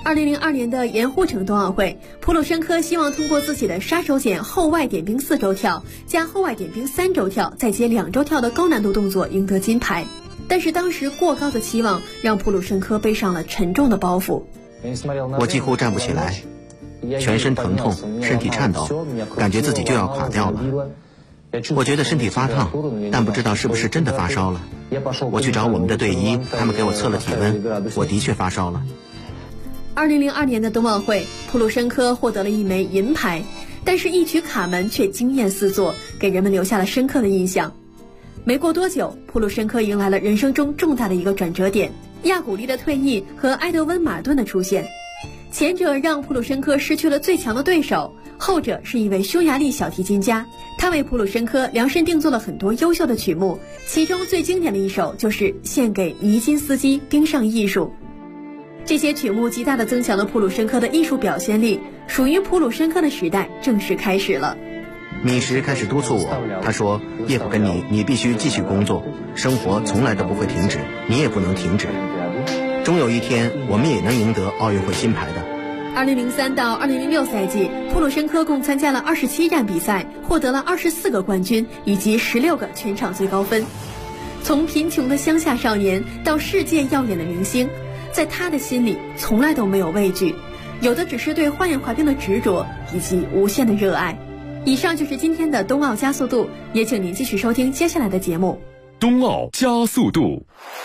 2002年的盐湖城冬奥会，普鲁申科希望通过自己的杀手锏后外点冰4周跳加后外点冰3周跳再接2周跳的高难度动作赢得金牌。但是当时过高的期望让普鲁申科背上了沉重的包袱。 我几乎站不起来，全身疼痛，身体颤抖，感觉自己就要垮掉了。我觉得身体发烫，但不知道是不是真的发烧了。我去找我们的队医，他们给我测了体温，我的确发烧了。 2002年的冬奥会，普鲁申科获得了1枚银牌，但是一曲卡门却惊艳四座，给人们留下了深刻的印象。没过多久，普鲁申科迎来了人生中重大的一个转折点，亚古丽的退役和埃德温·马顿的出现。前者让普鲁申科失去了最强的对手，后者是一位匈牙利小提琴家，他为普鲁申科量身定做了很多优秀的曲目，其中最经典的一首就是献给尼金斯基冰上艺术。这些曲目极大地增强了普鲁申科的艺术表现力，属于普鲁申科的时代正式开始了。 米什开始督促我，他说：“叶普根尼，你必须继续工作，生活从来都不会停止，你也不能停止。终有一天，我们也能赢得奥运会金牌的。” 2003到2006赛季，普鲁申科共参加了27站比赛，获得了24个冠军以及16个全场最高分。从贫穷的乡下少年到世界耀眼的明星，在他的心里从来都没有畏惧，有的只是对花样滑冰的执着以及无限的热爱。以上就是今天的冬奥加速度，也请您继续收听接下来的节目。 冬奥加速度。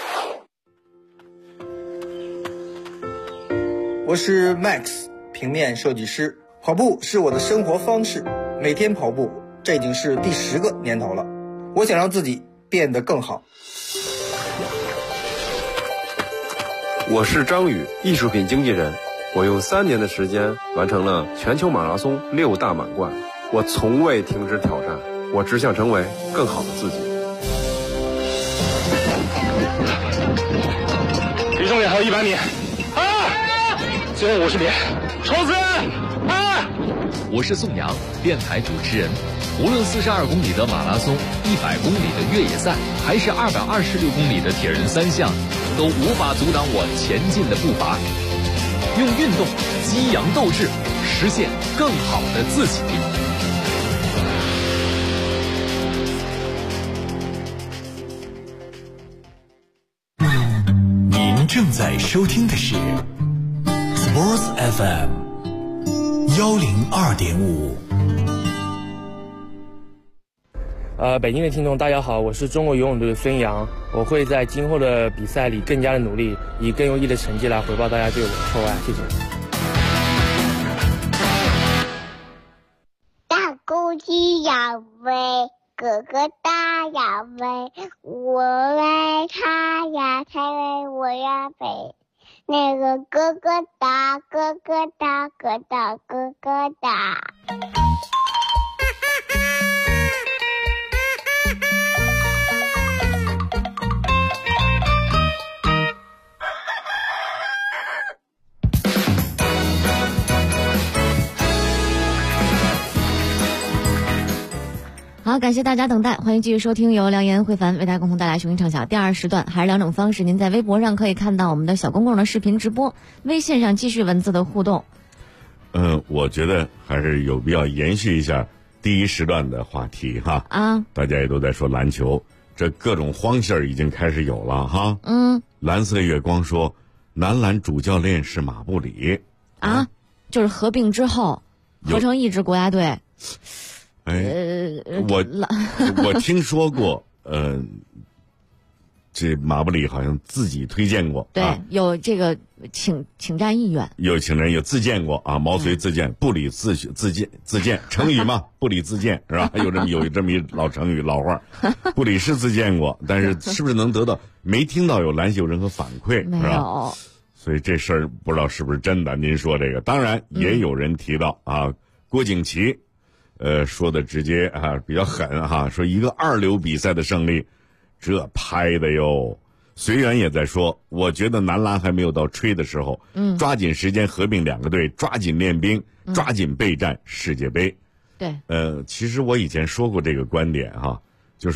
我是 Max， 平面设计师。跑步是我的生活方式，每天跑步，这已经是第10个年头了。我想让自己变得更好。 我是张宇，艺术品经纪人。我用3年的时间完成了全球马拉松6大满贯。我从未停止挑战，我只想成为更好的自己。 离终点还有100米，最后50米，冲刺！ 我是宋阳，电台主持人。无论42公里的马拉松、100公里的越野赛，还是226公里的铁人3项，都无法阻挡我前进的步伐。用运动激扬斗志，实现更好的自己。 您正在收听的是 Sports FM 102.5。 北京的听众大家好，我是中国游泳队的孙杨，我会在今后的比赛里更加的努力，以更优异的成绩来回报大家对我的厚爱，谢谢。 大公鸡要飞，哥哥大要飞，我爱他呀，他为我要飞。那个哥哥大，哥哥大，哥大，哥哥大。 好，感谢大家等待，欢迎继续收听由梁岩、慧凡为大家共同带来雄鹰唱晓第2时段，还是2种方式。您在微博上可以看到我们的小公共的视频直播，微信上继续文字的互动。 我觉得还是有必要延续一下第1时段的话题哈。大家也都在说篮球，这各种荒信儿已经开始有了哈。蓝色月光说，男篮主教练是马布里就是合并之后合成一支国家队。 我听说过，这马布里好像自己推荐过， 对，有这个请战意愿， 有请人有自荐过啊，毛遂自荐，不理自荐，成语嘛，不理自荐是吧？有这么一老成语老话，不理是自荐过，但是是不是能得到？没听到有篮协有任何反馈， 没有， 所以这事儿不知道是不是真的。您说这个，当然也有人提到郭景琦。说的直接比较狠哈，说一个2流比赛的胜利，这拍的哟。随缘也在说，我觉得男篮还没有到吹的时候，抓紧时间合并2个队，抓紧练兵，抓紧备战世界杯。 对， 其实我以前说过这个观点哈，就是说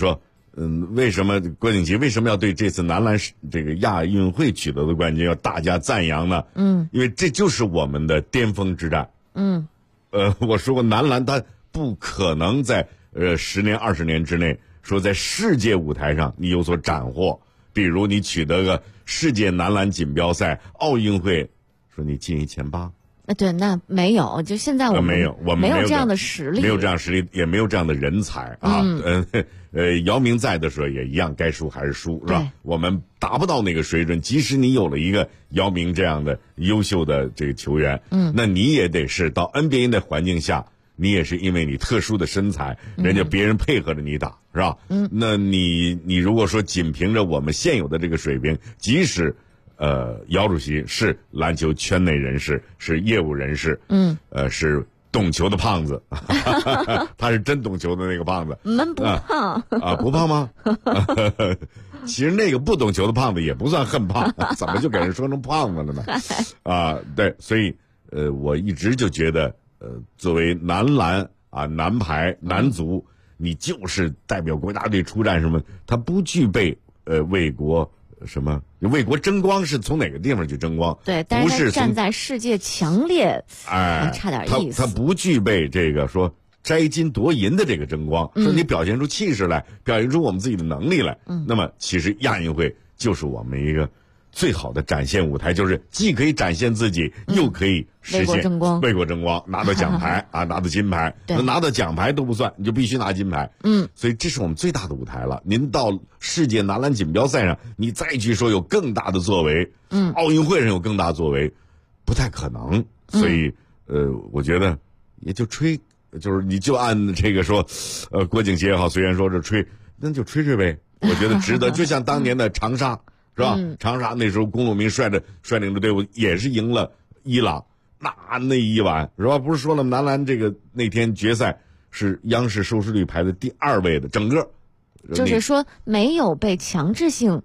为什么郭景琦为什么要对这次男篮这个亚运会取得的冠军要大加赞扬呢？因为这就是我们的巅峰之战。我说过，男篮它不可能在10年20年之内说在世界舞台上你有所斩获，比如你取得个世界男篮锦标赛、奥运会，说你进前8。 对，那没有，就现在我们没有这样的实力， 没有这样实力，也没有这样的人才啊。姚明在的时候也一样，该输还是输，是吧？我们达不到那个水准，即使你有了一个姚明这样的优秀的这个球员，那你也得是到 NBA 的环境下，你也是因为你特殊的身材，人家别人配合着你打，是吧？那你如果说仅凭着我们现有的这个水平，即使姚主席是篮球圈内人士，是业务人士，是懂球的胖子，他是真懂球的那个胖子。 们不胖啊？不胖吗？其实那个不懂球的胖子也不算很胖，怎么就给人说成胖子了呢？对，所以我一直就觉得，作为男篮啊、男排、男足，你就是代表国家队出战什么，他不具备为国。什么为国争光是从哪个地方去争光？ 对，但是站在世界强烈，差点意思。 他不具备这个说摘金夺银的这个争光，说你表现出气势来，表现出我们自己的能力来。那么其实亚运会就是我们一个最好的展现舞台，就是既可以展现自己，又可以实现为国争光，拿到奖牌啊，拿到金牌。那拿到奖牌都不算，你就必须拿金牌。所以这是我们最大的舞台了。您到世界男篮锦标赛上，你再去说有更大的作为，奥运会上有更大作为，不太可能。所以我觉得也就吹，就是你就按这个说，郭景琦也好，虽然说是吹，那就吹吹呗。我觉得值得，就像当年的长沙。是吧？长沙那时候龚鲁明率领着队伍也是赢了伊朗，那一晚是吧？不是说了男篮这个那天决赛是央视收视率排在第2位的，整个就是说没有被强制性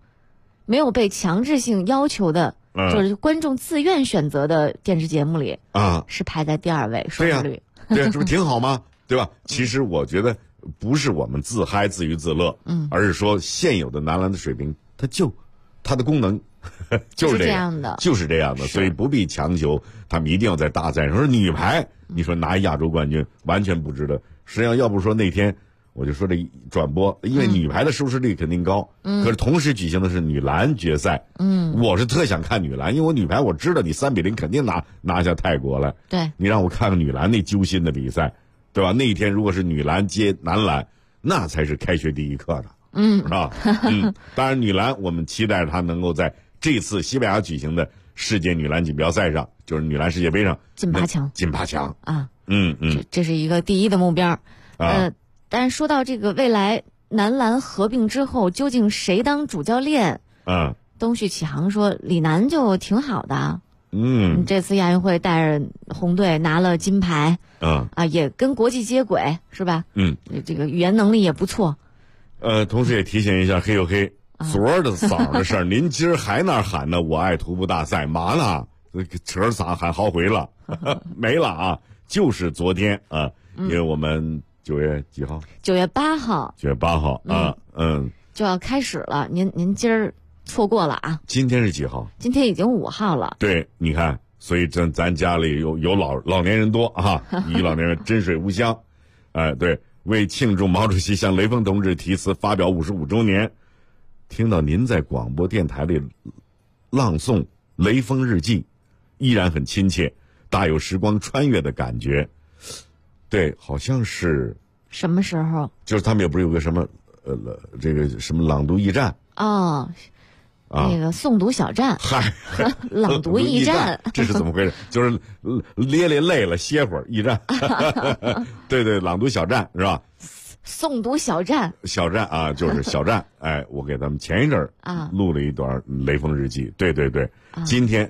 要求的，就是观众自愿选择的电视节目里是排在第2位收视率。 对呀，这不挺好吗？对吧？其实我觉得不是我们自嗨自娱自乐，而是说现有的男篮的水平，它的功能就是这样的，就是这样的，所以不必强求他们一定要在大赛上。说女排，你说拿亚洲冠军完全不值得。实际上，要不说那天我就说这转播，因为女排的收视率肯定高，可是同时举行的是女篮决赛，我是特想看女篮，因为我女排我知道你3-0肯定拿下泰国了， 对， 你让我看看女篮那揪心的比赛，对吧？那一天如果是女篮接男篮，那才是开学第一课的。是吧？当然，女篮我们期待她能够在这次西班牙举行的世界女篮锦标赛上，就是女篮世界杯上进8强啊！ 这是一个第一的目标。但是说到这个未来男篮合并之后，究竟谁当主教练？东旭启航说李楠就挺好的。这次亚运会带着红队拿了金牌，也跟国际接轨，是吧？这个语言能力也不错。 同时也提醒一下黑又黑，昨儿的早上的事儿，您今儿还那喊呢？我爱徒步大赛嘛呢？扯着嗓喊好回了，没了啊！就是昨天啊，因为我们9月几号？9月8号。9月8号啊， 就要开始了。您今儿错过了啊？ 今天是几号？ 今天已经5号了。 对，你看，所以咱家里有老年人多啊，一老年人真水无香，对。为庆祝毛主席向雷锋同志题词发表55周年，听到您在广播电台里朗诵《雷锋日记》，依然很亲切，大有时光穿越的感觉。对，好像是什么时候？ 就是他们也不是有个什么这个什么朗读驿站那个诵读小站，朗读驿站， 这是怎么回事？就是咧累了歇会儿驿站，对，朗读小站是吧？ 诵读小站啊，就是小站。我给他们前一阵录了一段雷锋日记。对，今天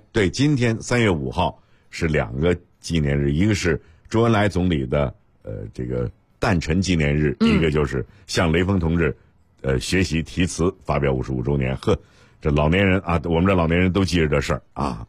3月5号是2个纪念日，一个是周恩来总理的这个诞辰纪念日，一个就是向雷锋同志学习题词发表55周年。这老年人啊，我们这老年人都记着这事儿啊。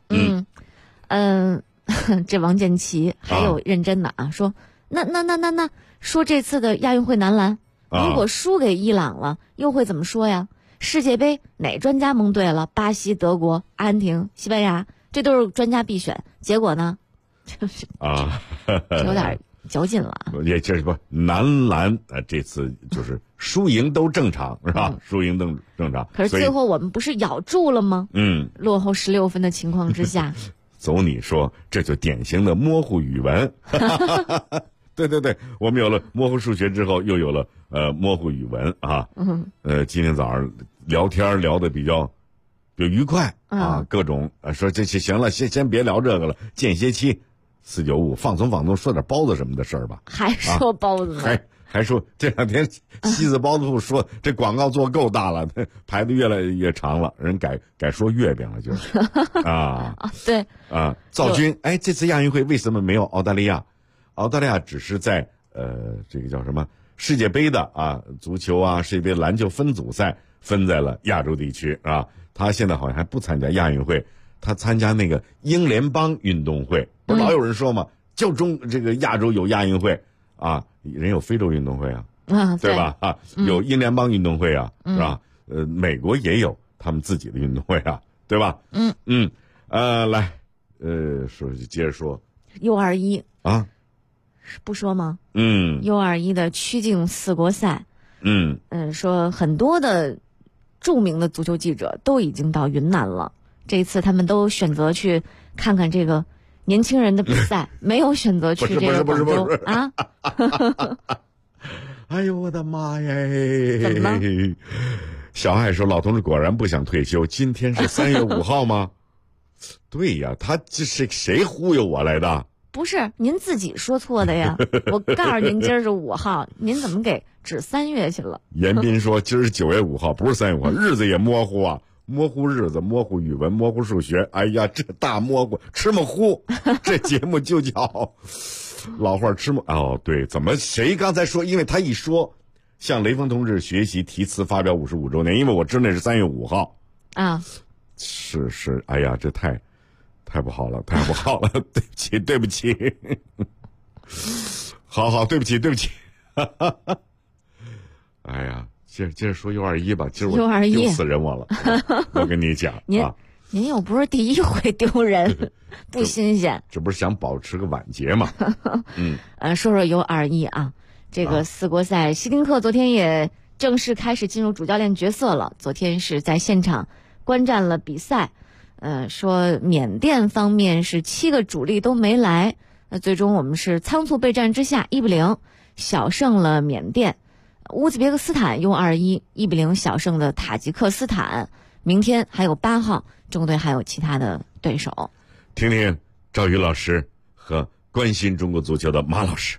这王建奇还有认真的说，那说这次的亚运会男篮如果输给伊朗了，又会怎么说呀？世界杯哪专家蒙对了？巴西、德国、阿根廷、西班牙，这都是专家必选。结果呢，就是有点较劲了。 也就是说，男篮这次就是输赢都正常，是吧？输赢都正常。 可是最后我们不是咬住了吗？落后16分的情况之下， 走你说，这就典型的模糊语文。对对对，我们有了模糊数学之后，又有了模糊语文啊。今天早上聊天聊得比较愉快啊，各种说这行了，先别聊这个了，间歇期495放松放松，说点包子什么的事儿吧。 还说包子呢？ 还说这2天西子包子铺说这广告做够大了，排的越来越长了，人改说月饼了，就是对赵军，这次亚运会为什么没有澳大利亚？澳大利亚只是在这个叫什么世界杯的足球世界杯篮球分组赛分在了亚洲地区啊。他现在好像还不参加亚运会，他参加那个英联邦运动会。不是老有人说嘛，就这个亚洲有亚运会啊，人有非洲运动会对吧？有英联邦运动会是吧？美国也有他们自己的运动会对吧？来，接着说 U21 不说吗？U21 的曲靖4国赛，说很多的著名的足球记者都已经到云南了，这一次他们都选择去看看这个年轻人的比赛，没有选择去这个广州啊。 哎呦我的妈呀！ 怎么了？ 小爱说老同志果然不想退休，今天是3月5号吗？对呀，他这是谁忽悠我来的？ 不是您自己说错的呀，我告诉您今儿是5号，您怎么给指3月去了？ 严斌说今儿是9月5号，不是3月5号，日子也模糊模糊日子，模糊语文，模糊数学，哎呀，这大蘑菇吃么糊，这节目就叫老话吃么对，怎么谁刚才说？因为他一说向雷锋同志学习题词发表55周年，因为我知道那是3月5号是，哎呀，这太不好了，太不好了，对不起，好，对不起，哎呀，接着说U21吧，今儿我丢死人我了，我跟你讲您又不是第一回丢人，不新鲜， 这不是想保持个晚节吗？ 说说U21这个4国赛，希丁克昨天也正式开始进入主教练角色了，昨天是在现场观战了比赛。说缅甸方面是7个主力都没来，最终我们是仓促备战之下1-0小胜了缅甸。乌兹别克斯坦U21 1-0小胜的塔吉克斯坦。明天还有8号中队还有其他的对手。 听听赵宇老师和关心中国足球的马老师。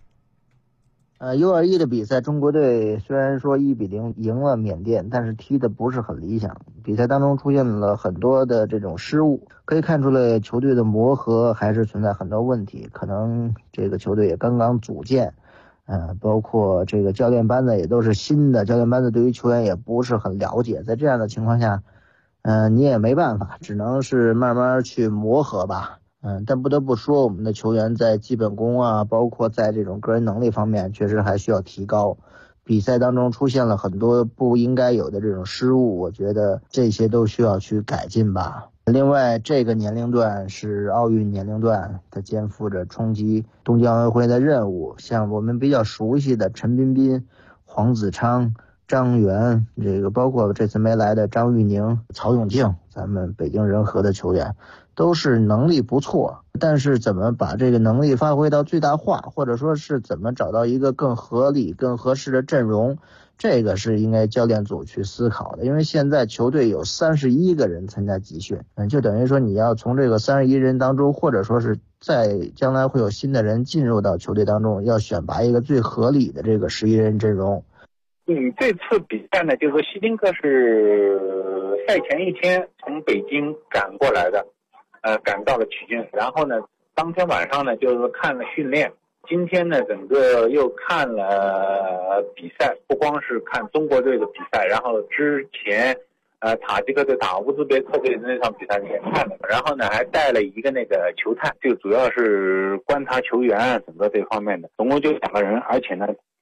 U21 的比赛，中国队虽然说1-0赢了缅甸，但是踢的不是很理想，比赛当中出现了很多的这种失误，可以看出来球队的磨合还是存在很多问题，可能这个球队也刚刚组建，包括这个教练班子也都是新的，教练班子对于球员也不是很了解，在这样的情况下，你也没办法，只能是慢慢去磨合吧。但不得不说，我们的球员在基本功包括在这种个人能力方面，确实还需要提高。比赛当中出现了很多不应该有的这种失误，我觉得这些都需要去改进吧。另外，这个年龄段是奥运年龄段，它肩负着冲击东京奥运会的任务。像我们比较熟悉的陈彬彬、黄子昌、张元，这个包括这次没来的张玉宁、曹永静，咱们北京人和的球员都是能力不错，但是怎么把这个能力发挥到最大化，或者说是怎么找到一个更合理更合适的阵容，这个是应该教练组去思考的。因为现在球队有31个人参加集训，就等于说你要从这个31人当中，或者说是在将来会有新的人进入到球队当中，要选拔一个最合理的这个11人阵容。 这次比赛呢，就是说希丁克是赛前1天从北京赶过来的，赶到了曲靖，然后呢，当天晚上呢就是看了训练，今天呢整个又看了比赛，不光是看中国队的比赛，然后之前塔吉克队打乌兹别克队的那场比赛也看了，然后呢还带了一个那个球探，就主要是观察球员整个这方面的，总共就2个人，而且呢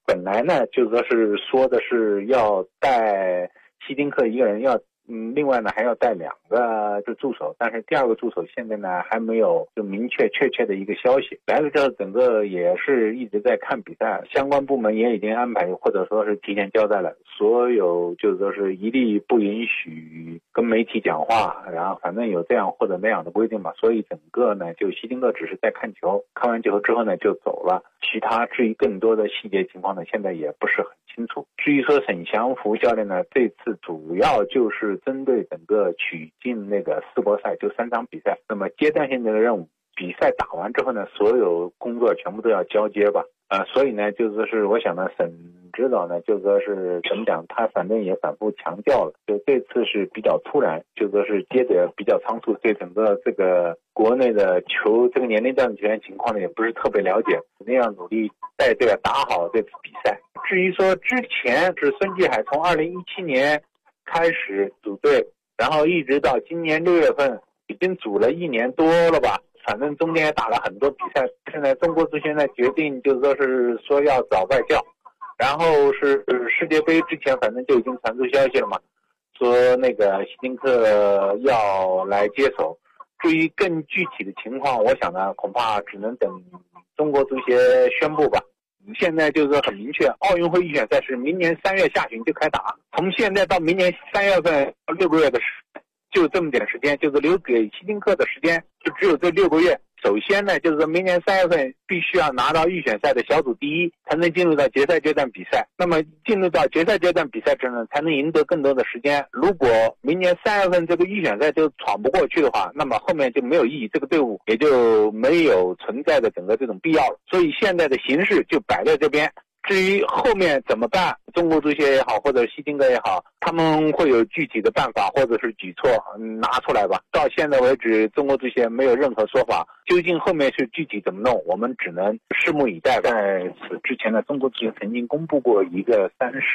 本来呢就说的是要带希丁克一个人，另外呢还要带2个助手，但是第2个助手现在呢还没有就明确的一个消息。来了之后整个也是一直在看比赛，相关部门也已经安排或者说是提前交代了，所有是一律不允许跟媒体讲话，然后反正有这样或者那样的规定嘛，所以整个呢就希丁克只是在看球，看完球之后呢就走了，其他至于更多的细节情况呢现在也不是很清楚。至于说沈祥福教练呢，这次主要就是针对整个取进那个世博赛，就3场比赛，那么阶段性的任务，比赛打完之后呢，所有工作全部都要交接吧。所以呢，我想呢，沈指导呢，是怎么讲，他反正也反复强调了，就这次是比较突然，是接得比较仓促，对整个这个国内的这个年龄段的球员情况呢，也不是特别了解，那样努力带队打好这次比赛。至于说之前是孙继海从2017年开始组队，然后一直到今年6月份，已经组了1年多了吧。反正中间也打了很多比赛，现在中国足协呢决定说要找外教，然后是世界杯之前反正就已经传出消息了嘛，说那个希丁克要来接手。至于更具体的情况，我想呢恐怕只能等中国足协宣布吧。现在很明确，奥运会预选赛是明年3月下旬就开打，从现在到明年3月份6个月的时间，就这么点时间，留给希丁克的时间就只有这6个月。首先呢，明年3月份必须要拿到预选赛的小组第1，才能进入到决赛阶段比赛。那么进入到决赛阶段比赛之后呢，才能赢得更多的时间。如果明年3月份这个预选赛就闯不过去的话，那么后面就没有意义，这个队伍也就没有存在的整个这种必要了。所以现在的形势就摆在这边。至于后面怎么办，中国足协也好，或者希丁克也好，他们会有具体的办法或者是举措拿出来吧。到现在为止，中国足协没有任何说法，究竟后面是具体怎么弄，我们只能拭目以待。在此之前呢，中国足协曾经公布过一个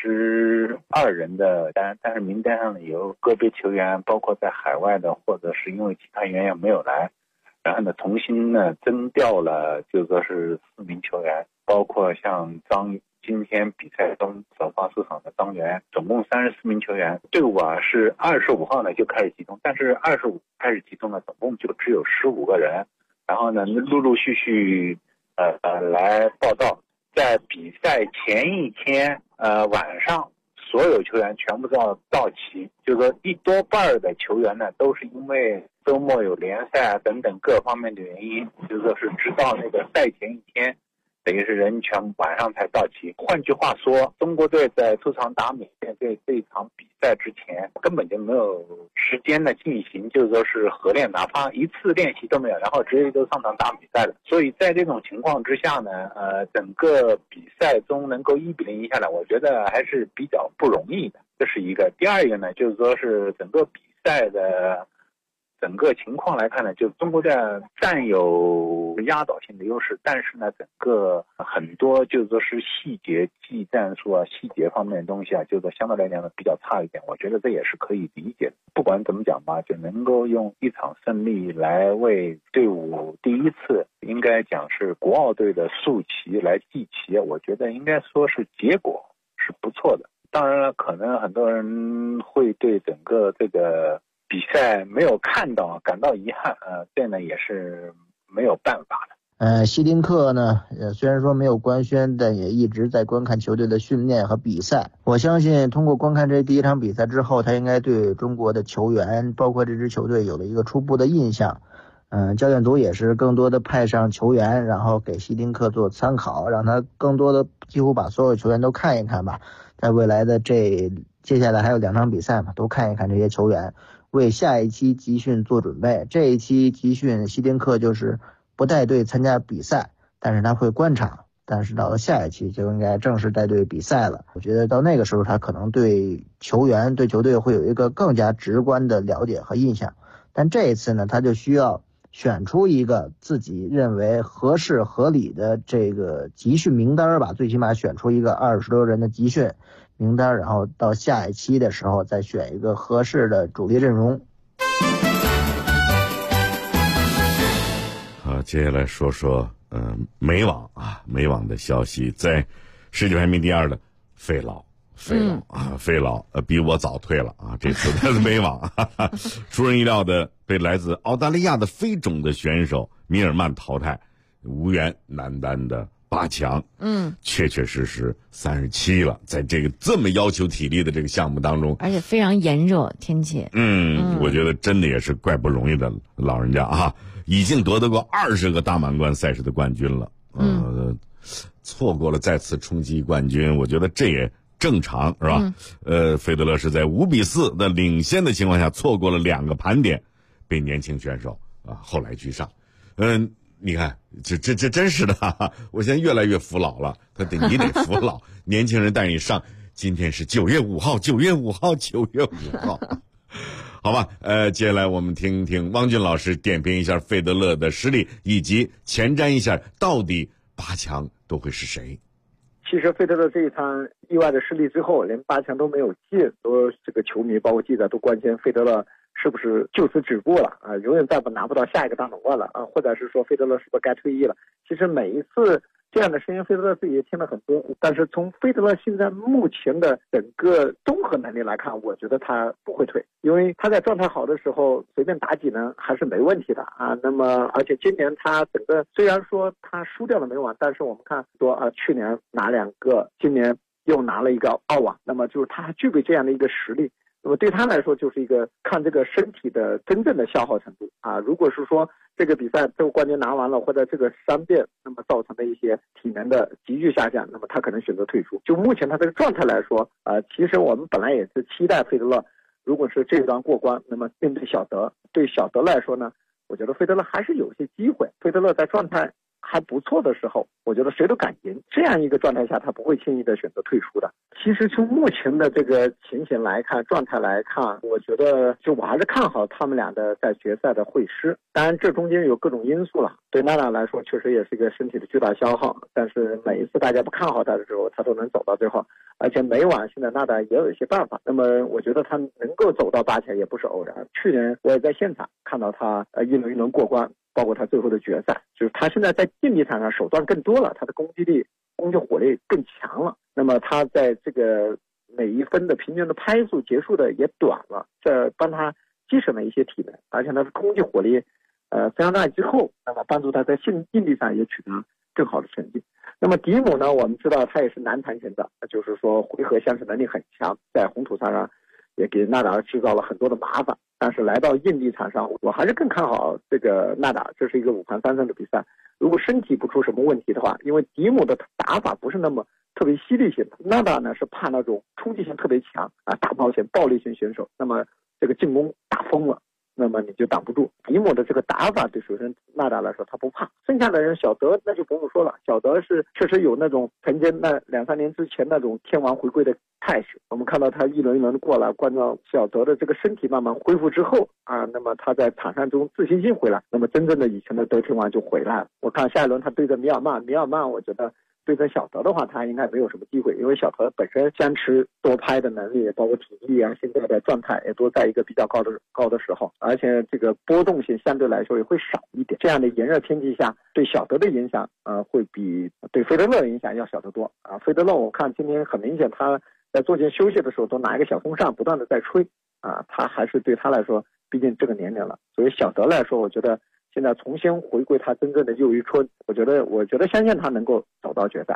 32人的单，但是名单上呢有个别球员，包括在海外的或者是因为其他原因没有来，然后呢重新呢征调了4名球员，包括像今天比赛中首发出场的张元，总共34名球员。队伍是25号呢就开始集中，但是25开始集中呢，总共就只有15个人。然后呢，陆陆续续来报道，在比赛前一天晚上，所有球员全部都要到齐，一多半的球员呢都是因为周末有联赛等等各方面的原因，是直到那个赛前一天，等于是人全晚上才到齐。换句话说，中国队在出场打缅甸队这一场比赛之前，根本就没有时间的进行是合练，哪怕一次练习都没有，然后直接就上场打比赛了。所以在这种情况之下呢，整个比赛中能够1-0赢下来，我觉得还是比较不容易的，这是一个。第二一个呢，是整个比赛的整个情况来看呢，中国队占有压倒性的优势，但是呢，整个很多是细节、技战术细节方面的东西相对来讲呢比较差一点。我觉得这也是可以理解的。不管怎么讲吧，就能够用一场胜利来为队伍第一次，应该讲是国奥队的竖旗来祭旗，我觉得应该说是结果是不错的。当然了，可能很多人会对整个这个比赛没有看到感到遗憾，这呢也是没有办法的。 希丁克呢，虽然说没有官宣，但也一直在观看球队的训练和比赛。我相信通过观看这第一场比赛之后，他应该对中国的球员，包括这支球队有了一个初步的印象。教练组也是更多的派上球员，然后给希丁克做参考，让他更多的几乎把所有球员都看一看吧。在未来的接下来还有2场比赛嘛，都看一看这些球员，为下一期集训做准备。这一期集训，希丁克就是不带队参加比赛，但是他会观场，但是到了下一期就应该正式带队比赛了。我觉得到那个时候，他可能对球员、对球队会有一个更加直观的了解和印象。但这一次呢，他就需要选出一个自己认为合适合理的这个集训名单吧，最起码选出一个20多人的集训名单，然后到下一期的时候再选一个合适的主力阵容。 好，接下来说说美网的消息。在世界排名第2的费老比我早退了啊，这次他没网。出人意料的被来自澳大利亚的非种的选手米尔曼淘汰，无缘男单的8强。确实37了，在这个这么要求体力的这个项目当中， 而且非常炎热天气。 我觉得真的也是怪不容易的老人家啊，已经夺得过20个大满贯赛事的冠军了。错过了再次冲击冠军，我觉得这也正常，是吧？费德勒是在5-4的领先的情况下错过了2个盘点，被年轻选手后来居上。你看，这真是的，我现在越来越服老了。你得服老，年轻人带你上。今天是9月5号，好吧？接下来我们听听汪俊老师点评一下费德勒的实力，以及前瞻一下到底8强都会是谁。 其实费德勒这一场意外的失利之后，连8强都没有进，都这个球迷包括记者都关心费德勒是不是就此止步了啊？永远再拿不到下一个大满贯了啊？或者是说费德勒是不是该退役了？其实每一次这样的声音，费德勒自己也听了很多。但是从费德勒现在目前的整个综合能力来看，我觉得他不会退，因为他在状态好的时候随便打几轮还是没问题的啊。那么而且今年他整个虽然说他输掉了美网，但是我们看说去年拿2个，今年又拿了一个澳网，那么就是他还具备这样的一个实力。那么对他来说就是一个看这个身体的真正的消耗程度啊。如果是说这个比赛这个冠军拿完了，或者这个伤病那么造成的一些体能的急剧下降，那么他可能选择退出。就目前他这个状态来说其实我们本来也是期待费德勒如果是这一段过关，那么面对小德，对小德来说呢，我觉得费德勒还是有些机会。费德勒在状态还不错的时候，我觉得谁都敢赢，这样一个状态下他不会轻易的选择退出的。其实从目前的这个情形来看，状态来看，我觉得我还是看好他们俩的在决赛的会师。当然这中间有各种因素了，对娜娜来说确实也是一个身体的巨大消耗，但是每一次大家不看好他的时候，他都能走到最后。而且每晚现在娜娜也有一些办法，那么我觉得他能够走到8强也不是偶然。去年我也在现场看到他一轮一轮过关，包括他最后的决赛，就是他现在在竞技场上手段更多了，他的攻击力、攻击火力更强了。那么他在这个每一分的平均的拍速结束的也短了，这帮他节省了一些体能，而且他的攻击火力非常大之后，那么帮助他在竞技上也取得更好的成绩。那么迪姆呢，我们知道他也是难缠型的，就是说回合相持能力很强，在红土场上也给纳达尔制造了很多的麻烦。但是来到硬地场上，我还是更看好这个纳达尔，这是一个5盘3胜的比赛。如果身体不出什么问题的话，因为迪姆的打法不是那么特别犀利型的，纳达尔呢是怕那种冲击性特别强大冒险暴力型选手，那么这个进攻打疯了，那么你就挡不住。迪姆的这个打法对首先纳达来说他不怕，剩下的人小德那就不用说了，小德是确实有那种曾经那2-3年之前那种天王回归的态势。我们看到他一轮一轮的过来，关照小德的这个身体慢慢恢复之后那么他在场上中自信心回来，那么真正的以前的德天王就回来了。我看下一轮他对着米尔曼，我觉得对阵小德的话，他应该没有什么机会，因为小德本身相持多拍的能力，包括体力现在的状态也都在一个比较高的时候，而且这个波动性相对来说也会少一点。这样的炎热天气下，对小德的影响会比对费德勒的影响要小得多费德勒我看今天很明显，他在做间休息的时候都拿一个小风扇不断的在吹他还是对他来说，毕竟这个年龄了，所以小德来说，我觉得现在重新回归他真正的幼鱼春，我觉得相信他能够走到决赛。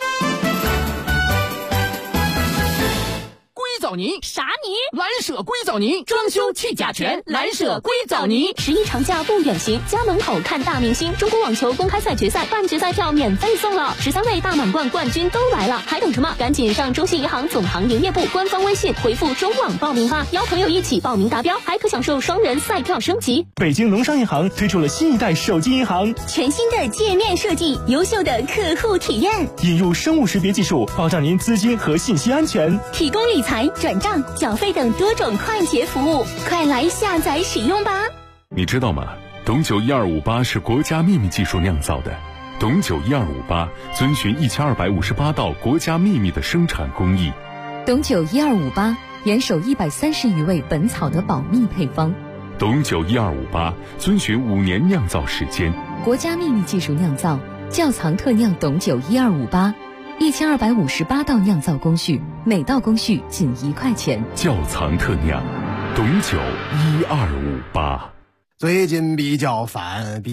硅藻泥啥泥？蓝舍硅藻泥，装修去甲醛，蓝舍硅藻泥。 11长假不远行，家门口看大明星。中国网球公开赛决赛半决赛票免费送了，13位大满贯冠军都来了，还等什么？赶紧上中信银行总行营业部官方微信回复中网报名吧，邀朋友一起报名达标，还可享受双人赛票升级。 北京农商银行推出了新一代手机银行， 全新的界面设计，优秀的客户体验， 引入生物识别技术，保障您资金和信息安全， 提供理财、转账、缴费等多种快捷服务，快来下载使用吧！ 你知道吗？董酒1258是国家秘密技术酿造的。董酒1258遵循1258道国家秘密的生产工艺。 董酒1258严守130余味本草的保密配方。 董酒1258遵循5年酿造时间。 国家秘密技术酿造，窖藏特酿董酒1258。 ，1258道酿造工序，每道工序仅1块钱。 窖藏特酿，董酒1258。 最近比较烦，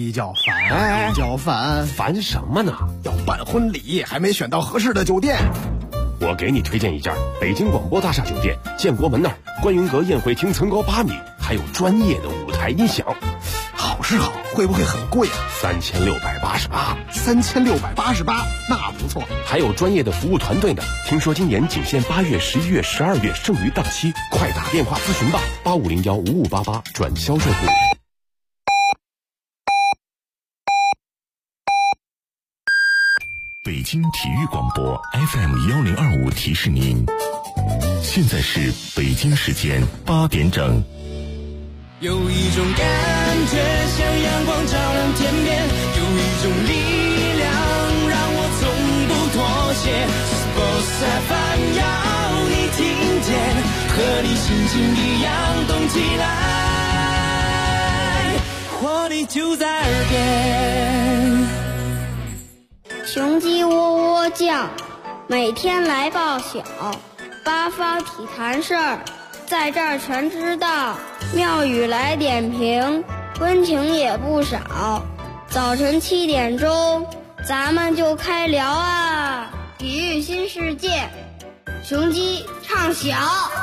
烦什么呢？ 要办婚礼，还没选到合适的酒店。 我给你推荐一家北京广播大厦酒店，建国门那儿，观云阁宴会厅层高8米，还有专业的舞台音响。 好是好，会不会很贵啊 ？3688。 3688，那不错。 还有专业的服务团队呢。听说今年仅限8月、11月、12月，剩余档期，快打电话咨询吧，85015588转销售部。 北京体育广播 FM1025提示您，现在是北京时间8点整。 有一种感觉像阳光照亮天边，有一种力量让我从不妥协。Sports FM 要你听见，和你心情一样动起来，活力就在耳边。 雄鸡喔喔叫，每天来报晓，八方体坛事儿，在这儿全知道。妙语来点评，温情也不少。早晨7点钟，咱们就开聊啊！体育新世界，雄鸡唱晓。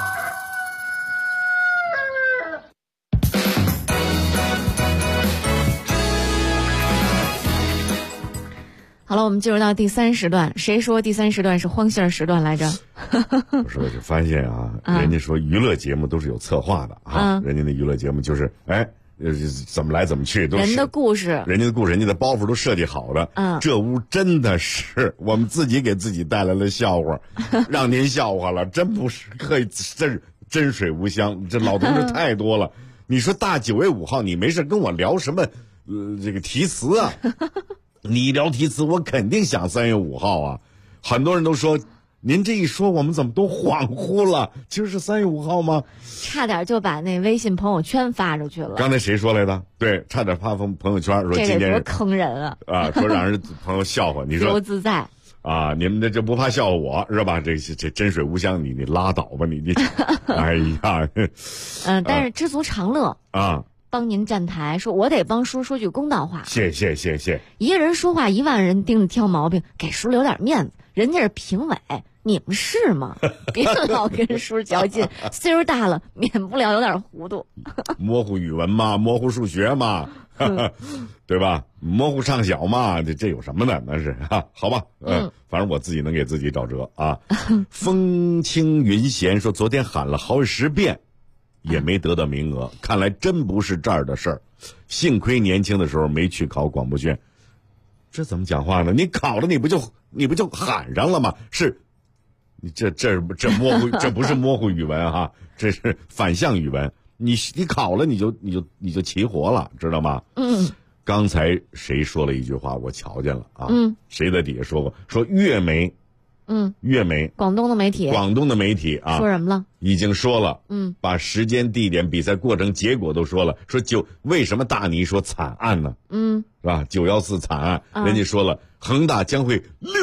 好了，我们进入到第3时段。谁说第3时段是荒信儿时段来着？ 我说就发现啊，人家说娱乐节目都是有策划的啊，人家的娱乐节目就是怎么来怎么去都是人的故事， 人家的包袱都设计好的。这屋真的是我们自己给自己带来了笑话，让您笑话了，真不是可以，真水无香，这老同志太多了。你说大9月5号，你没事跟我聊什么这个题词啊？你一聊题词，我肯定想3月5号啊。很多人都说，您这一说，我们怎么都恍惚了？今儿是3月5号吗？ 差点就把那微信朋友圈发出去了。 刚才谁说来的？对，差点发朋友圈说今天多坑人啊！ 说让人朋友笑话。你说不自在啊？你们这不怕笑话我是吧？这真水无香，你拉倒吧你！哎呀， 但是知足常乐啊。 帮您站台，说我得帮叔说句公道话。 谢谢。 一个人说话1万人盯着挑毛病，给叔留点面子。人家是评委，你们是吗？别老跟叔较劲，岁数大了，免不了有点糊涂。 模糊语文嘛，模糊数学嘛，对吧？模糊唱小嘛，这有什么呢？那是好吧？反正我自己能给自己找辙啊。风轻云闲说，昨天喊了好几10遍。也没得到名额，看来真不是这儿的事儿。幸亏年轻的时候没去考广播学院，这怎么讲话呢？你考了，你不就喊上了吗？是，你这模糊，这不是模糊语文哈，这是反向语文。你考了，你就齐活了，知道吗？刚才谁说了一句话，我瞧见了啊。谁在底下说过？说粤媒。粤媒， 广东的媒体啊， 说什么了？ 已经说了，把时间、地点、比赛过程、结果都说了。说为什么大尼说惨案呢？是吧？914惨案，人家说了，恒大将会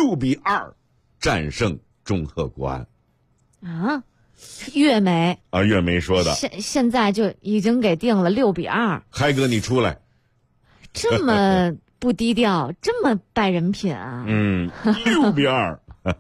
6-2战胜中赫国安。 啊，粤媒啊，粤媒说的。 现在就已经给定了6-2。 嗨哥，你出来。 这么不低调，这么败人品啊 ！6-2。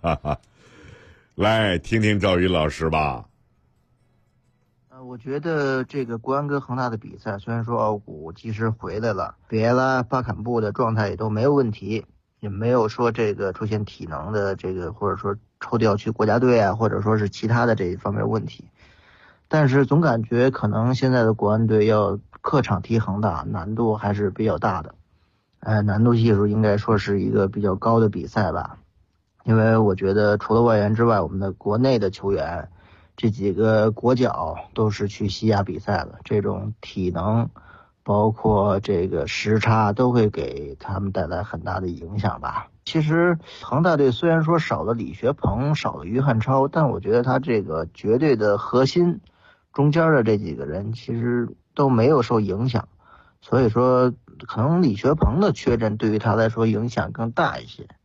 来听听赵宇老师吧。 我觉得这个国安跟恒大的比赛，虽然说奥古及时回来了，别拉、巴坎布的状态也都没有问题，也没有说这个出现体能的这个，或者说抽调去国家队啊，或者说是其他的这一方面问题。但是总感觉可能现在的国安队要客场踢恒大，难度还是比较大的。难度系数应该说是一个比较高的比赛吧。因为我觉得除了外援之外，我们的国内的球员这几个国脚都是去西亚比赛了，这种体能包括这个时差都会给他们带来很大的影响吧。其实恒大队虽然说少了李学鹏，少了于汉超，但我觉得他这个绝对的核心中间的这几个人其实都没有受影响，所以说可能李学鹏的缺阵对于他来说影响更大一些。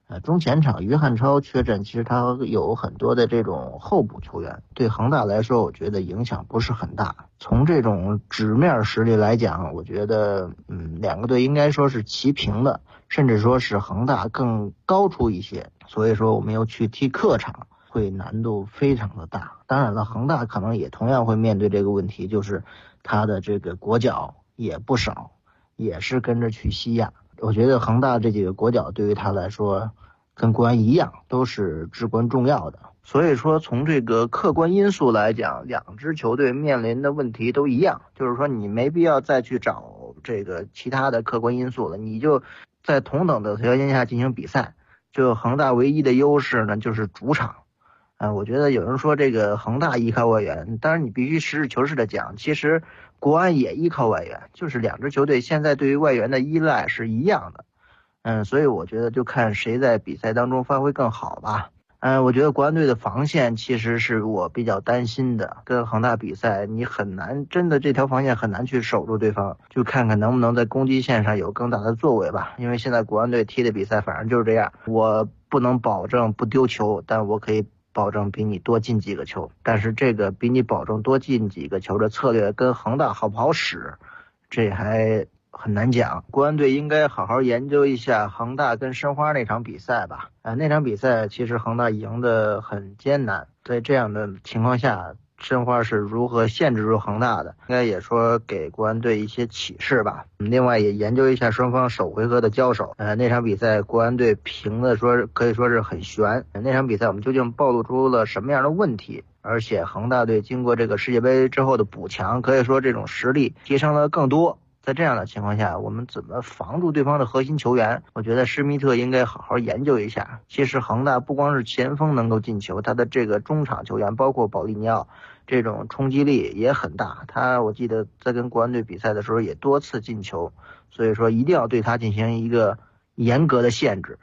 中前场于汉超缺阵，其实他有很多的这种候补球员，对恒大来说我觉得影响不是很大。从这种纸面实力来讲，我觉得两个队应该说是齐平的，甚至说是恒大更高出一些，所以说我们要去踢客场会难度非常的大。当然了，恒大可能也同样会面对这个问题，就是他的这个国脚也不少，也是跟着去西亚。我觉得恒大这几个国脚对于他来说跟国安一样都是至关重要的，所以说从这个客观因素来讲，两支球队面临的问题都一样，就是说你没必要再去找这个其他的客观因素了，你就在同等的条件下进行比赛。就恒大唯一的优势呢就是主场。我觉得有人说这个恒大依靠外援，当然你必须实事求是的讲，其实国安也依靠外援，就是两支球队现在对于外援的依赖是一样的。所以我觉得就看谁在比赛当中发挥更好吧。我觉得国安队的防线其实是我比较担心的，跟恒大比赛你很难，真的这条防线很难去守住对方，就看看能不能在攻击线上有更大的作为吧。因为现在国安队踢的比赛反正就是这样，我不能保证不丢球，但我可以保证比你多进几个球，但是这个比你保证多进几个球的策略跟恒大好不好使，这还很难讲。国安队应该好好研究一下恒大跟申花那场比赛吧。那场比赛其实恒大赢得很艰难，在这样的情况下，申花是如何限制住恒大的，应该也说给国安队一些启示吧。另外也研究一下双方首回合的交手。那场比赛国安队平的说可以说是很悬。那场比赛我们究竟暴露出了什么样的问题？而且恒大队经过这个世界杯之后的补强，可以说这种实力提升了更多。在这样的情况下，我们怎么防住对方的核心球员？我觉得施密特应该好好研究一下。其实恒大不光是前锋能够进球，他的这个中场球员包括保利尼奥这种冲击力也很大，我记得在跟国安队比赛的时候也多次进球，所以说一定要对他进行一个严格的限制。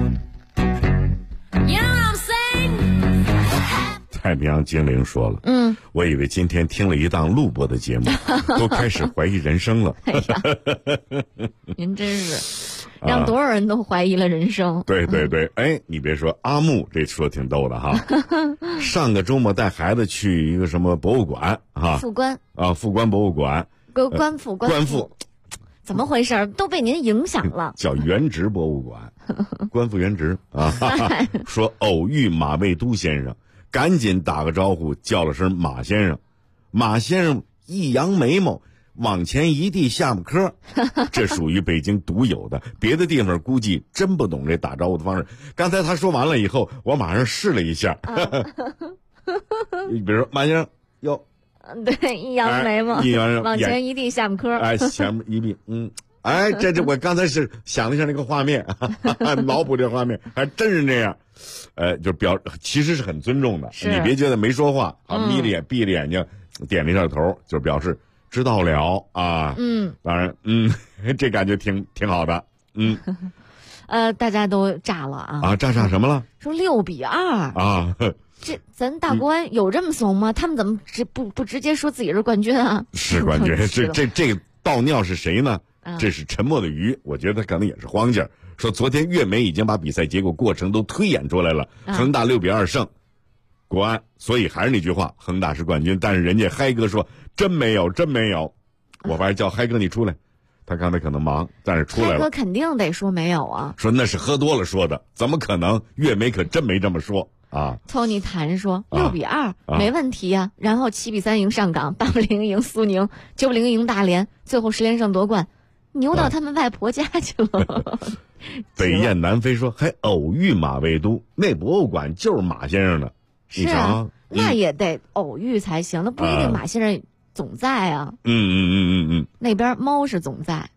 太平洋精灵说了，我以为今天听了一档录播的节目，都开始怀疑人生了。 哎呀，您真是让多少人都怀疑了人生。 对对对，你别说，阿木这说挺逗的哈。上个周末带孩子去一个什么博物馆哈， 复观复观博物馆， 观复，怎么回事？都被您影响了。 叫原植博物馆，观复原植啊。说偶遇马未都先生。赶紧打个招呼，叫了声马先生。马先生一扬眉毛，往前一递下巴颏，这属于北京独有的，别的地方估计真不懂这打招呼的方式。刚才他说完了以后，我马上试了一下。你比如说马先生哟， 对，一扬眉毛，往前一递下巴颏， 前面一递，这我刚才是想了一下那个画面，脑补这画面，还真是这样。就其实是很尊重的，你别觉得没说话眯着眼闭着眼睛点了一下头，就表示知道了啊。当然这感觉挺好的。 大家都炸了啊！ 炸什么了？ 说6-2 啊！ 这咱大国安有这么怂吗？他们怎么不直接说自己是冠军啊？ 是冠军。这个倒尿是谁呢？这是沉默的鱼，我觉得他可能也是慌劲儿。说昨天粤媒已经把比赛结果过程都推演出来了，恒大6-2胜国安，所以还是那句话，恒大是冠军。但是人家嗨哥说真没有。我反正叫嗨哥你出来，他刚才可能忙，但是出来了。 嗨哥肯定得说没有啊， 说那是喝多了说的，怎么可能？粤媒可真没这么说啊。 Tony 谈说6-2没问题呀，然后7-3赢上港，8-0赢苏宁，9-0赢大连，最后10连胜夺冠。牛到他们外婆家去了。 北雁南飞说还偶遇马未都，那博物馆就是马先生的。 是啊，那也得偶遇才行，那不一定马先生总在啊。那边猫是总在。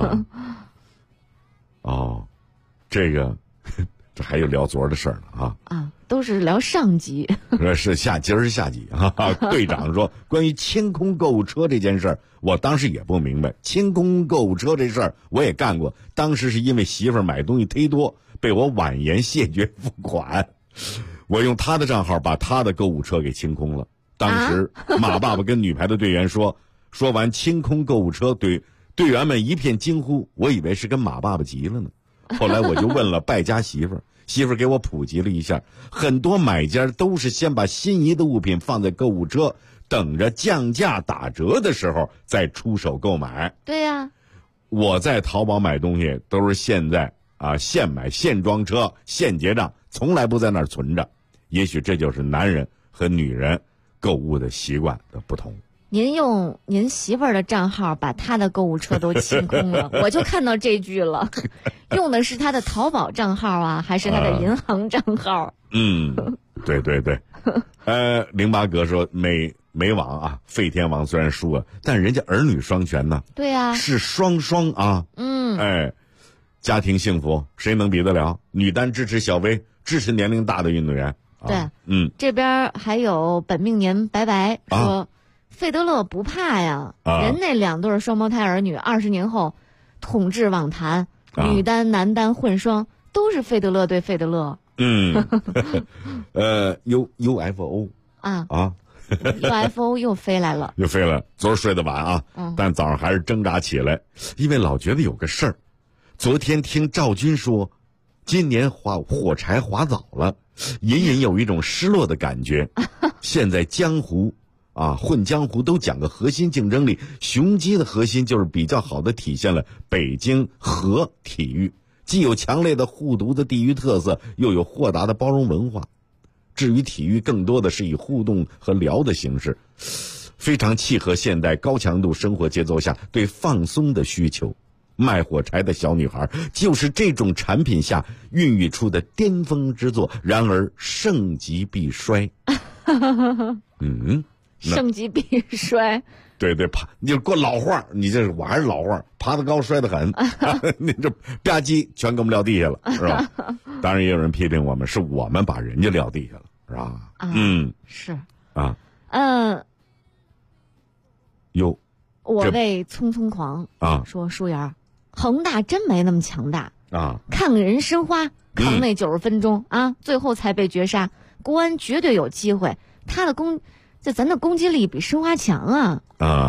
这个这还有聊昨儿的事儿呢都是聊上集。 今儿是下集啊。队长说关于清空购物车这件事儿，我当时也不明白，清空购物车这事儿我也干过，当时是因为媳妇儿买东西忒多，被我婉言谢绝付款，我用他的账号把他的购物车给清空了。当时马爸爸跟女排的队员说完清空购物车，队员们一片惊呼，我以为是跟马爸爸急了呢。后来我就问了败家媳妇儿， 媳妇儿给我普及了一下，很多买家都是先把心仪的物品放在购物车，等着降价打折的时候再出手购买。 对呀， 我在淘宝买东西都是现在现买现装车现结账，从来不在那儿存着。也许这就是男人和女人购物的习惯的不同。 您用您媳妇儿的账号把她的购物车都清空了，我就看到这句了。用的是她的淘宝账号啊，还是她的银行账号？ 对对对。08哥说美网啊，废天王虽然输了，但人家儿女双全呢。 对啊， 是双啊。家庭幸福谁能比得了？女单支持小薇，支持年龄大的运动员。 对，这边还有本命年白白说。费德勒不怕呀，人那2对双胞胎儿女20年后统治网坛，女单男单混双都是费德勒对费德勒。 UFO UFO 又飞来了， 昨儿睡得晚啊，但早上还是挣扎起来，因为老觉得有个事儿。昨天听赵军说，今年火柴划早了，隐隐有一种失落的感觉。现在江湖混江湖都讲个核心竞争力，雄鸡的核心就是比较好的体现了北京和体育，既有强烈的护犊的地域特色，又有豁达的包容文化。至于体育，更多的是以互动和聊的形式，非常契合现代高强度生活节奏下对放松的需求。卖火柴的小女孩就是这种产品下孕育出的巅峰之作，然而盛极必衰。 盛极必衰， 对，你就过老话，我还是老话，爬得高摔得狠，你这吧唧全给我们撂地下了，是吧？当然也有人批评我们，是我们把人家撂地下了，是吧？ 是我为匆匆狂说舒妍，恒大真没那么强大看个人申花扛那90分钟最后才被绝杀，国安绝对有机会，咱的攻击力比申花强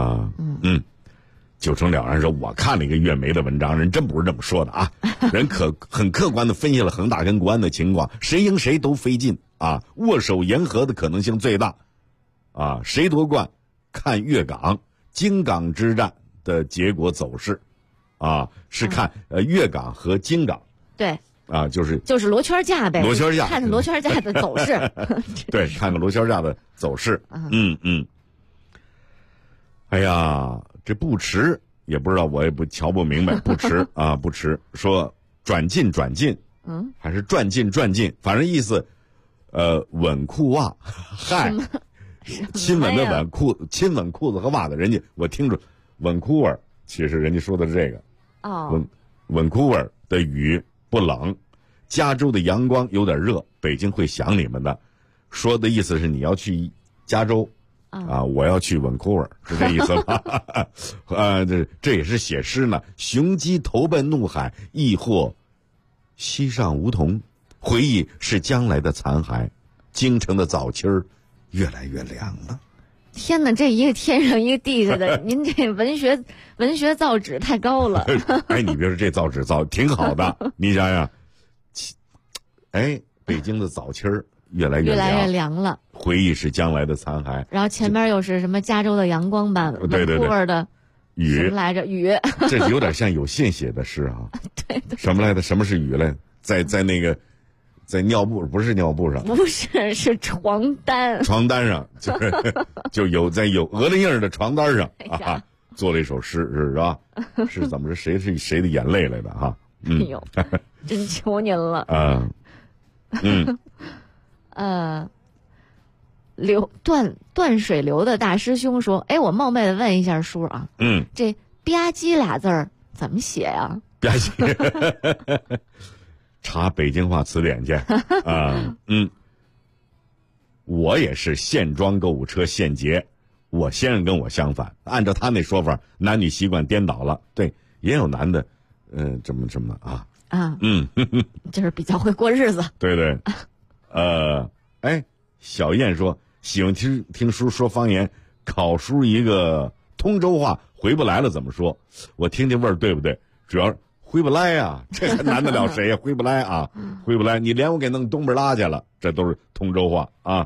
九成了然说，我看了一个月梅的文章，人真不是这么说的人很客观的分析了恒大跟国安的情况，谁赢谁都费劲握手言和的可能性最大谁夺冠看粤港京港之战的结果走势是看粤港和京港。 对就是罗圈架呗， 罗圈架， 看看罗圈架的走势。 对，看看罗圈架的走势。哎呀，这不迟也不知道，我也瞧不明白，不迟不迟。说转进，还是转进，反正意思，稳裤袜，嗨，亲吻的吻亲吻裤子和袜子，人家我听着稳裤味，其实人家说的是这个稳裤味的雨。不冷，加州的阳光有点热，北京会想你们的。说的意思是你要去加州我要去温库尔，是这意思吗？这也是写诗呢。雄鸡投奔怒海，亦或溪上梧桐，回忆是将来的残骸。京城的早期儿越来越凉了。 天哪，这一个天上一个地下的，您这文学造诣太高了。 你别说这造诣挺好的，你想想，北京的早期儿越来越凉了。 回忆是将来的残骸， 然后前边又是什么加州的阳光版， 对酷味的雨什么来着？雨， 这有点像有信写的诗对， 什么来的？什么是雨来？在那个。在尿布不是尿布上， 不是床单上，就有鹅铃印的床单上做了一首诗，是吧？是怎么是谁的眼泪来的哈？ 哎呦，真求您了断水流的大师兄说：“我冒昧的问一下叔这吧唧俩字儿怎么写呀？” 吧唧。查北京话词典去我也是现装购物车现结，我先生跟我相反，按照他那说法，男女习惯颠倒了。对，也有男的，这么就是比较会过日子。 对，小燕说喜欢听叔说方言，考叔一个通州话回不来了怎么说？我听听味儿对不对？主要回不来呀，这还难得了谁呀？回不来啊，回不来，你连我给弄东边拉去了，这都是通州话啊。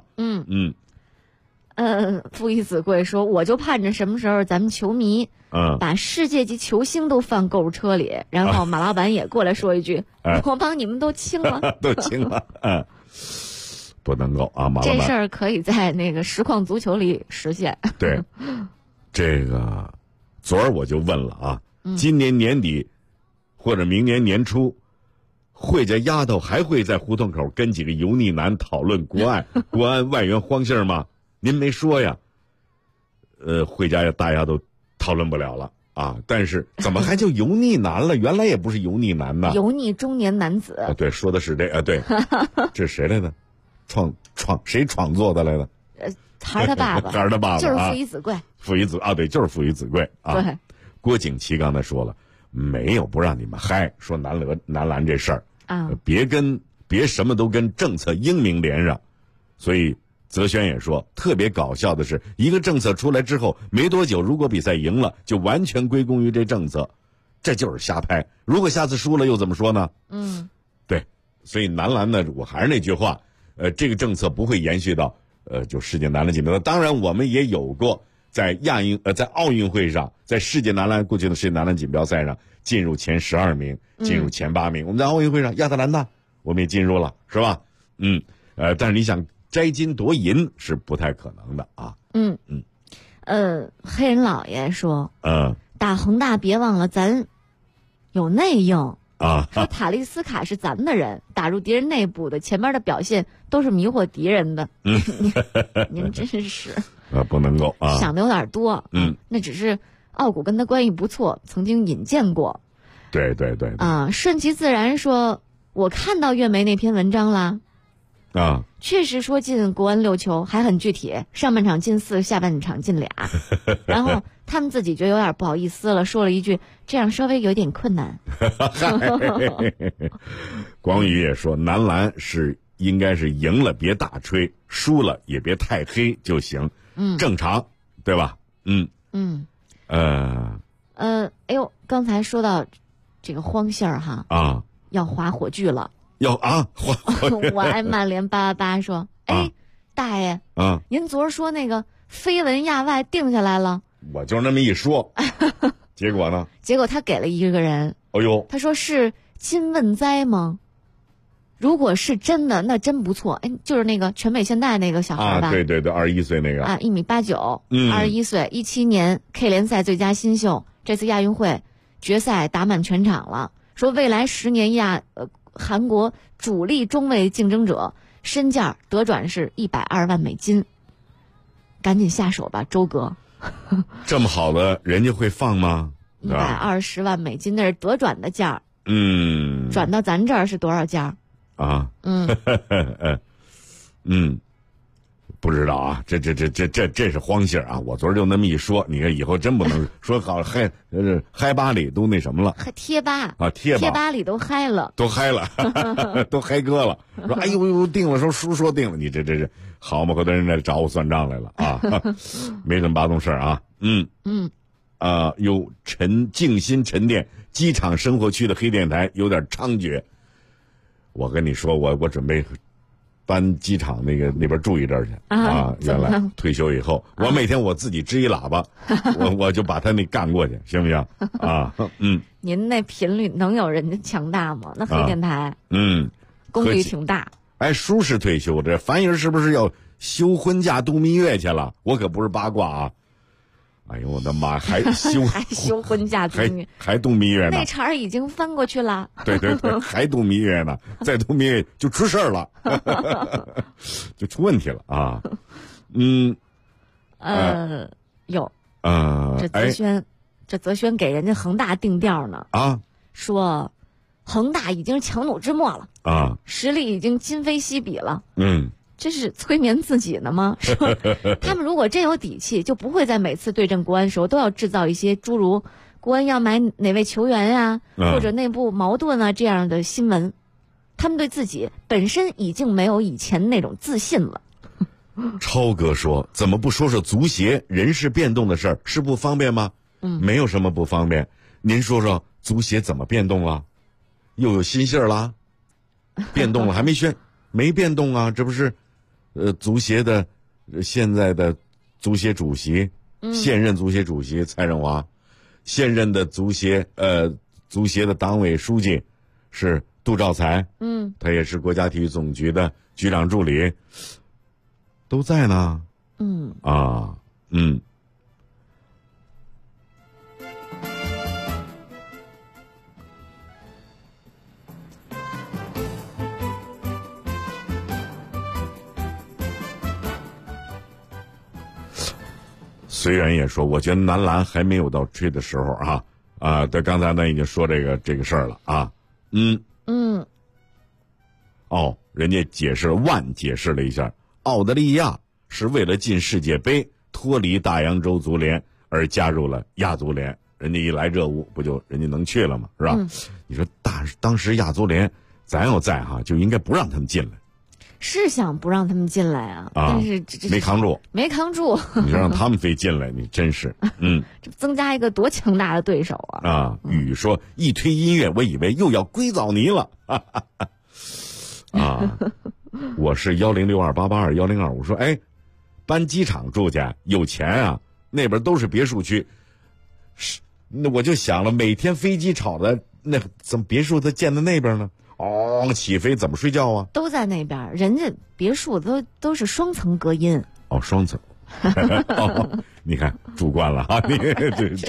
父以子贵说，我就盼着什么时候咱们球迷把世界级球星都放购物车里，然后马老板也过来说一句，我帮你们都清了， 都清了，不能够啊，马老板。 这事儿可以在那个实况足球里实现。 对，这个昨儿我就问了啊，今年年底或者明年年初，惠家丫头还会在胡同口跟几个油腻男讨论国安外援荒信儿吗？您没说呀。惠家大丫头讨论不了了啊，但是怎么还叫油腻男了？原来也不是油腻男呢， 油腻中年男子。 对，说的是这对，这是谁来的？谁创作的来的？ 孩儿他爸爸， 孩儿他爸爸就是父以子贵。 父以子啊，对，就是父以子贵啊。 对， 郭景琦刚才说了，没有不让你们嗨，说男篮这事儿啊， 别什么都跟政策英明连上，所以泽轩也说，特别搞笑的是，一个政策出来之后没多久，如果比赛赢了，就完全归功于这政策，这就是瞎拍。如果下次输了又怎么说呢？对，所以男篮呢，我还是那句话，这个政策不会延续到就世界男篮锦标赛。当然，我们也有过在在奥运会上，在过去的世界男篮锦标赛上进入前12名，进入前8名。我们在奥运会上亚特兰大我们也进入了，是吧？但是你想摘金夺银是不太可能的啊。 黑人老爷说，打恒大别忘了咱有内应啊， 说塔利斯卡是咱们的人，打入敌人内部的，前面的表现都是迷惑敌人的。您真是不能够啊， 想的有点多。那只是奥古跟他关系不错，曾经引荐过。 对啊，顺其自然说，我看到岳梅那篇文章了啊， 确实说进国安6球，还很具体，上半场进4，下半场进2，然后他们自己就有点不好意思了，说了一句这样稍微有点困难。 广宇也说，男篮应该是赢了别大吹，输了也别太黑就行，正常，对吧？ 哎呦，刚才说到这个荒信儿哈啊， 要划火炬了， 要啊， 我爱曼联888说，大爷啊， 您昨儿说那个绯闻亚外定下来了， 我就那么一说，结果呢？ 结果他给了一个人， 哎呦， 他说是金问哉吗？如果是真的，那真不错。就是那个全美现代那个小孩吧？ 对，21岁那个啊1.89米，21岁，17年 K 联赛最佳新秀，这次亚运会决赛打满全场了。说未来10年韩国主力中卫竞争者，身价得转是120万美金，赶紧下手吧，周哥。 这么好的人家会放吗 ？120万美金那是得转的价，转到咱这儿是多少价？ 啊，不知道啊，这是荒信儿啊！我昨儿就那么一说，你看以后真不能说好嗨吧里都那什么了， 贴吧啊，贴吧里都嗨了， 都嗨了，都嗨哥了。说哎呦定了，说定了，你这好嘛？回头人家找我算账来了啊，没什么八宗事儿啊，有静心沉淀机场生活区的黑电台有点猖獗。我跟你说，我准备搬机场那边住一阵儿去啊！原来退休以后，我每天我自己支一喇叭，我就把他那干过去，行不行啊？ 您那频率能有人家强大吗？那黑电台，功率挺大。 叔是退休，这樊爷是不是要休婚假度蜜月去了？我可不是八卦啊！哎呦我的妈，还休婚假度蜜月， 还度蜜月呢？ 那茬儿已经翻过去了。 对，还度蜜月呢，再度蜜月就出事儿了，就出问题了啊！ 有这泽轩给人家恒大定调呢啊， 说恒大已经是强弩之末了啊， 实力已经今非昔比了。这是催眠自己呢吗？说他们如果真有底气，就不会在每次对阵国安时候都要制造一些诸如国安要买哪位球员呀，或者内部矛盾啊这样的新闻。他们对自己本身已经没有以前那种自信了。 超哥说，怎么不说足协人事变动的事儿？是不方便吗？没有什么不方便。 您说说足协怎么变动了？又有新信儿了？变动了还没变动啊？这不是，足协的现在的足协主席，现任足协主席蔡振华，现任的足协的党委书记是杜兆才，他也是国家体育总局的局长助理，都在呢。虽然也说，我觉得男篮还没有到吹的时候啊，对，刚才呢已经说这个事儿了啊，人家解释了一下，澳大利亚是为了进世界杯脱离大洋洲足联而加入了亚足联，人家一来热屋，不就人家能去了吗？是吧？你说当时亚足联咱要在就应该不让他们进来。 是想不让他们进来啊，但是没扛住。你说让他们非进来，你真是这增加一个多强大的对手啊！ 雨说一推音乐，我以为又要硅藻泥了。我是1062882102，说搬机场住去，有钱啊，那边都是别墅区。那我就想了，每天飞机吵的，那怎么别墅都建在那边呢？起飞怎么睡觉啊？ 都在那边，人家别墅都是双层隔音。 双层。你看主观了啊！你对。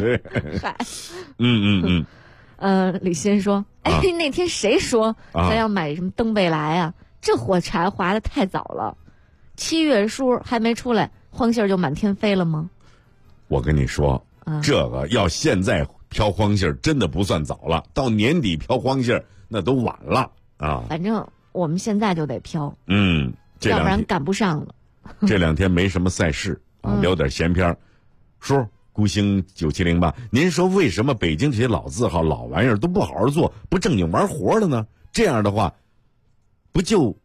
李欣说：“那天谁说咱要买什么登贝莱啊？这火柴划得太早了，7月书还没出来，荒信儿就满天飞了吗？” 我跟你说，这个要现在飘荒信儿真的不算早了，到年底飘荒信儿那都晚了啊。 反正我们现在就得飘， 要不然赶不上了。 这2天没什么赛事聊点闲篇儿。叔，孤星9708，您说为什么北京这些老字号、老玩意儿都不好好做，不正经玩活了呢？这样的话，不就是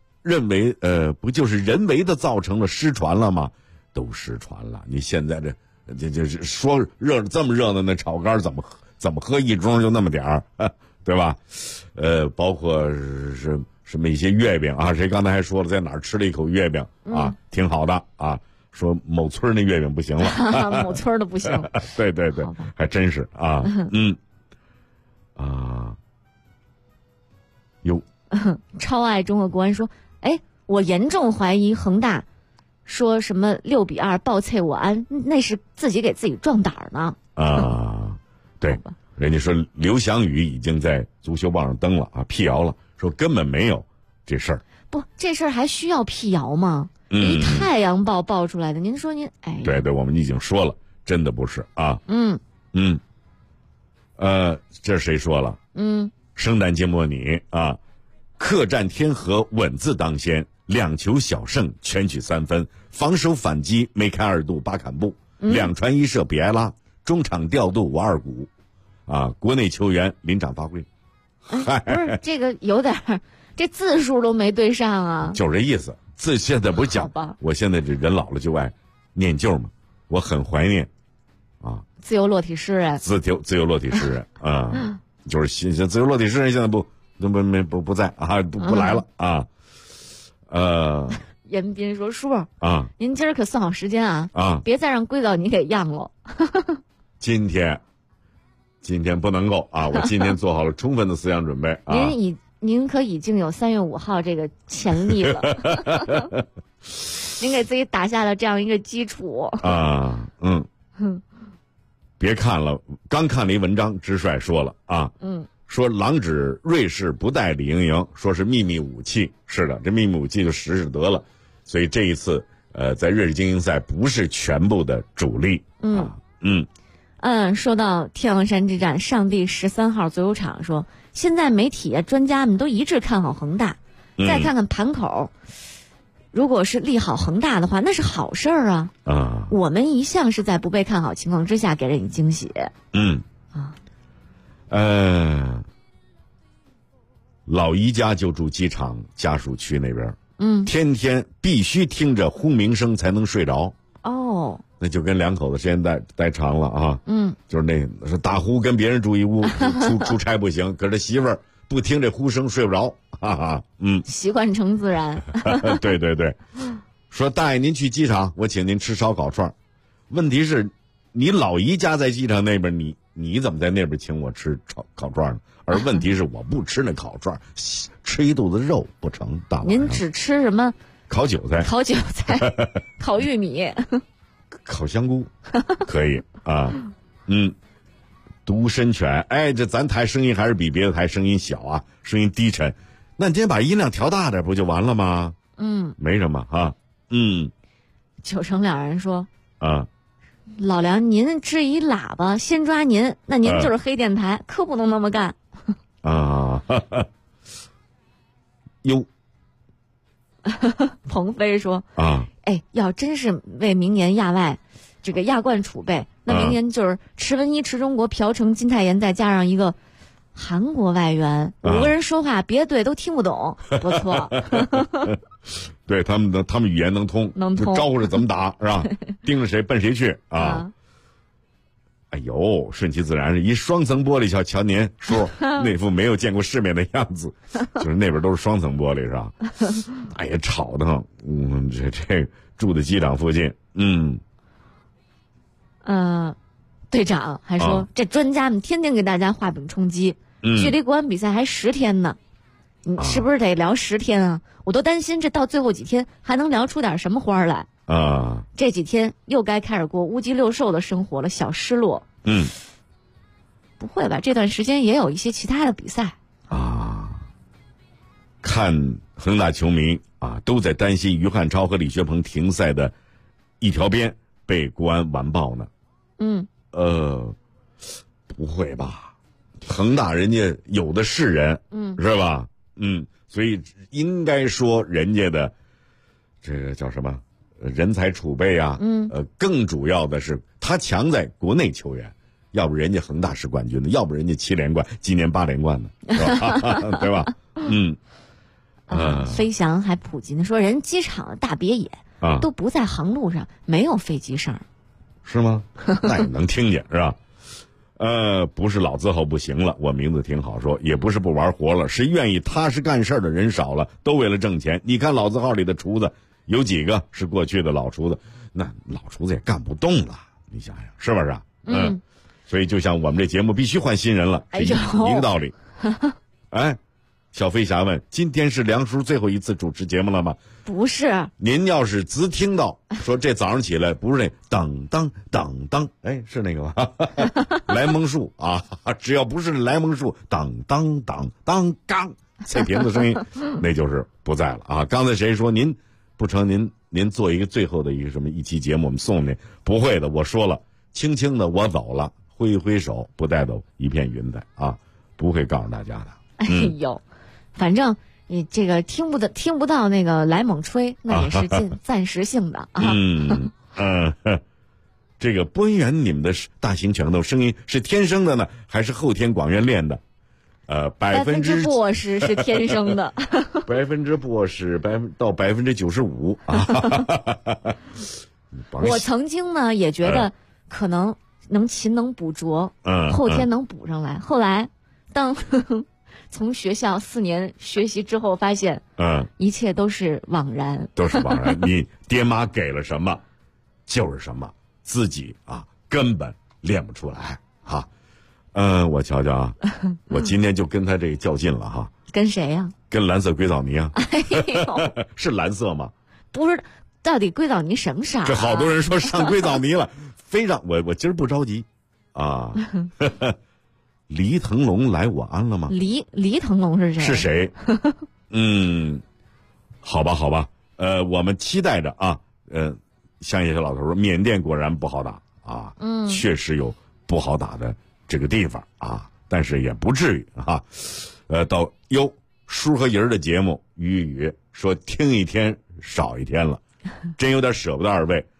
人为的造成了失传了吗？都失传了。你现在这说这么热闹那炒肝怎么喝一盅就那么点儿，对吧？包括是什么一些月饼啊，谁刚才还说了在哪儿吃了一口月饼挺好的啊，说某村那月饼不行了， 某村的不行。 对，还真是啊， 超爱中国国安说，我严重怀疑恒大说什么6-2爆脆我安，那是自己给自己壮胆呢。 对，人家说刘翔宇已经在足球报上登了辟谣了，说根本没有这事儿。 不，这事儿还需要辟谣吗？一太阳报爆出来的，您说您对，我们已经说了，真的不是啊。这是谁说了？圣诞节莫尼客战天河稳字当先，2球小胜，全取3分，防守反击梅开2度巴坎布，2传1射比埃拉，中场调度瓦尔古国内球员临场发挥。 不是这个有点这字数都没对上啊， 就是这意思。现在不是讲，我现在这人老了就爱念旧嘛，我很怀念自由落体诗人， 自由落体诗人就是自由落体诗人现在不在不来了严斌说：“叔您今儿可算好时间别再让硅藻泥给漾了。 今天不能够我今天做好了充分的思想准备您可已经有3月5号这个潜力了，您给自己打下了这样一个基础别看了，刚看了一文章，直率说了说狼指瑞士不带李盈莹，说是秘密武器。是的，这秘密武器就实施得了，所以这一次在瑞士精英赛不是全部的主力说到天王山之战，上帝13号足球场说，现在媒体专家们都一致看好恒大，再看看盘口，如果是利好恒大的话，那是好事儿我们一向是在不被看好情况之下给人以惊喜。 老姨家就住机场家属区那边天天必须听着轰鸣声才能睡着那就跟两口子时间待长了啊。就是那是大呼跟别人住一屋，出差不行，可是媳妇儿不听这呼声睡不着，哈哈。 习惯成自然。 对对对，说大爷您去机场，我请您吃烧烤串。问题是，你老姨家在机场那边，你怎么在那边请我吃烤串呢？而问题是我不吃那烤串，吃一肚子肉不成。大晚上您只吃什么？ 烤韭菜、 烤玉米、 烤香菇，可以啊。独身犬，哎，这咱台声音还是比别的台声音小啊，声音低沉。那你今天把音量调大点不就完了吗？没什么啊。 九成两人说啊， 老梁您支一喇叭先抓您，那您就是黑电台，可不能那么干啊。哟。 鹏飞说啊， 哎，要真是为明年亚外这个亚冠储备，那明年就是池文一、池中国、朴成、金泰妍，再加上一个韩国外援，5个人说话别的队都听不懂，不错。 对他们语言能通，就招呼着怎么打是吧？盯着谁奔谁去啊！哎呦，顺其自然是一双层玻璃，瞧您叔那副没有见过世面的样子，就是那边都是双层玻璃是吧？哎呀，吵得很。这住在机场附近， 队长还说，这专家们天天给大家画饼充饥，距离国安比赛还10天呢，你是不是得聊10天啊？我都担心这到最后几天还能聊出点什么花来啊！ 这几天又该开始过乌鸡六兽的生活了，小失落。不会吧？这段时间也有一些其他的比赛啊。看恒大球迷啊，都在担心于汉超和李学鹏停赛的一条边被国安完爆呢。不会吧？恒大人家有的是人，是吧？所以应该说人家的这个叫什么人才储备啊，更主要的是他强在国内球员，要不人家恒大是冠军的，要不人家7连冠，今年8连冠呢，是吧？对吧？ 飞翔还普及呢，说人机场的大别野都不在航路上，没有飞机声， 是吗？那也能听见是吧？不是老字号不行了，我名字挺好说，也不是不玩活了，是愿意踏实干事的人少了，都为了挣钱。你看老字号里的厨子有几个是过去的老厨子，那老厨子也干不动了，你想想是不是啊？所以就像我们这节目必须换新人了，一个道理。哎，小飞侠问，今天是梁叔最后一次主持节目了吗？ 不是， 您要是只听到说这早上起来不是那当当当当，哎，是那个吗？莱蒙树啊，只要不是莱蒙树当当当当刚碎瓶子声音，那就是不在了啊。刚才谁说您不成？您做一个最后的一个什么一期节目，我们送您？不会的，我说了，轻轻的我走了，挥一挥手，不带走一片云彩啊，不会告诉大家的。 哎呦，反正你这个听不到那个莱猛吹，那也是暂时性的啊。 这个播音员，你们的大型拳头声音是天生的呢，还是后天广院练的？% 不我是天生的 ，%不我是到95%啊。 我曾经呢也觉得可能勤能补拙，后天能补上来。后来当从学校4年学习之后，发现一切都是枉然， 都是枉然。你爹妈给了什么就是什么，自己啊根本练不出来哈。我瞧瞧啊，我今天就跟他这个较劲了哈。 跟谁呀？ 跟蓝色硅藻泥啊。 哎呦， 是蓝色吗？ 不是，到底硅藻泥什么色？ 这好多人说上硅藻泥了，非让我今儿不着急啊。黎腾龙来我安了吗？ 黎腾龙是谁？ 是谁？好吧，我们期待着啊。像一些老头说，缅甸果然不好打啊，确实有不好打的这个地方啊，但是也不至于啊。到叔和姨儿的节目，雨说听一天少一天了，真有点舍不得二位。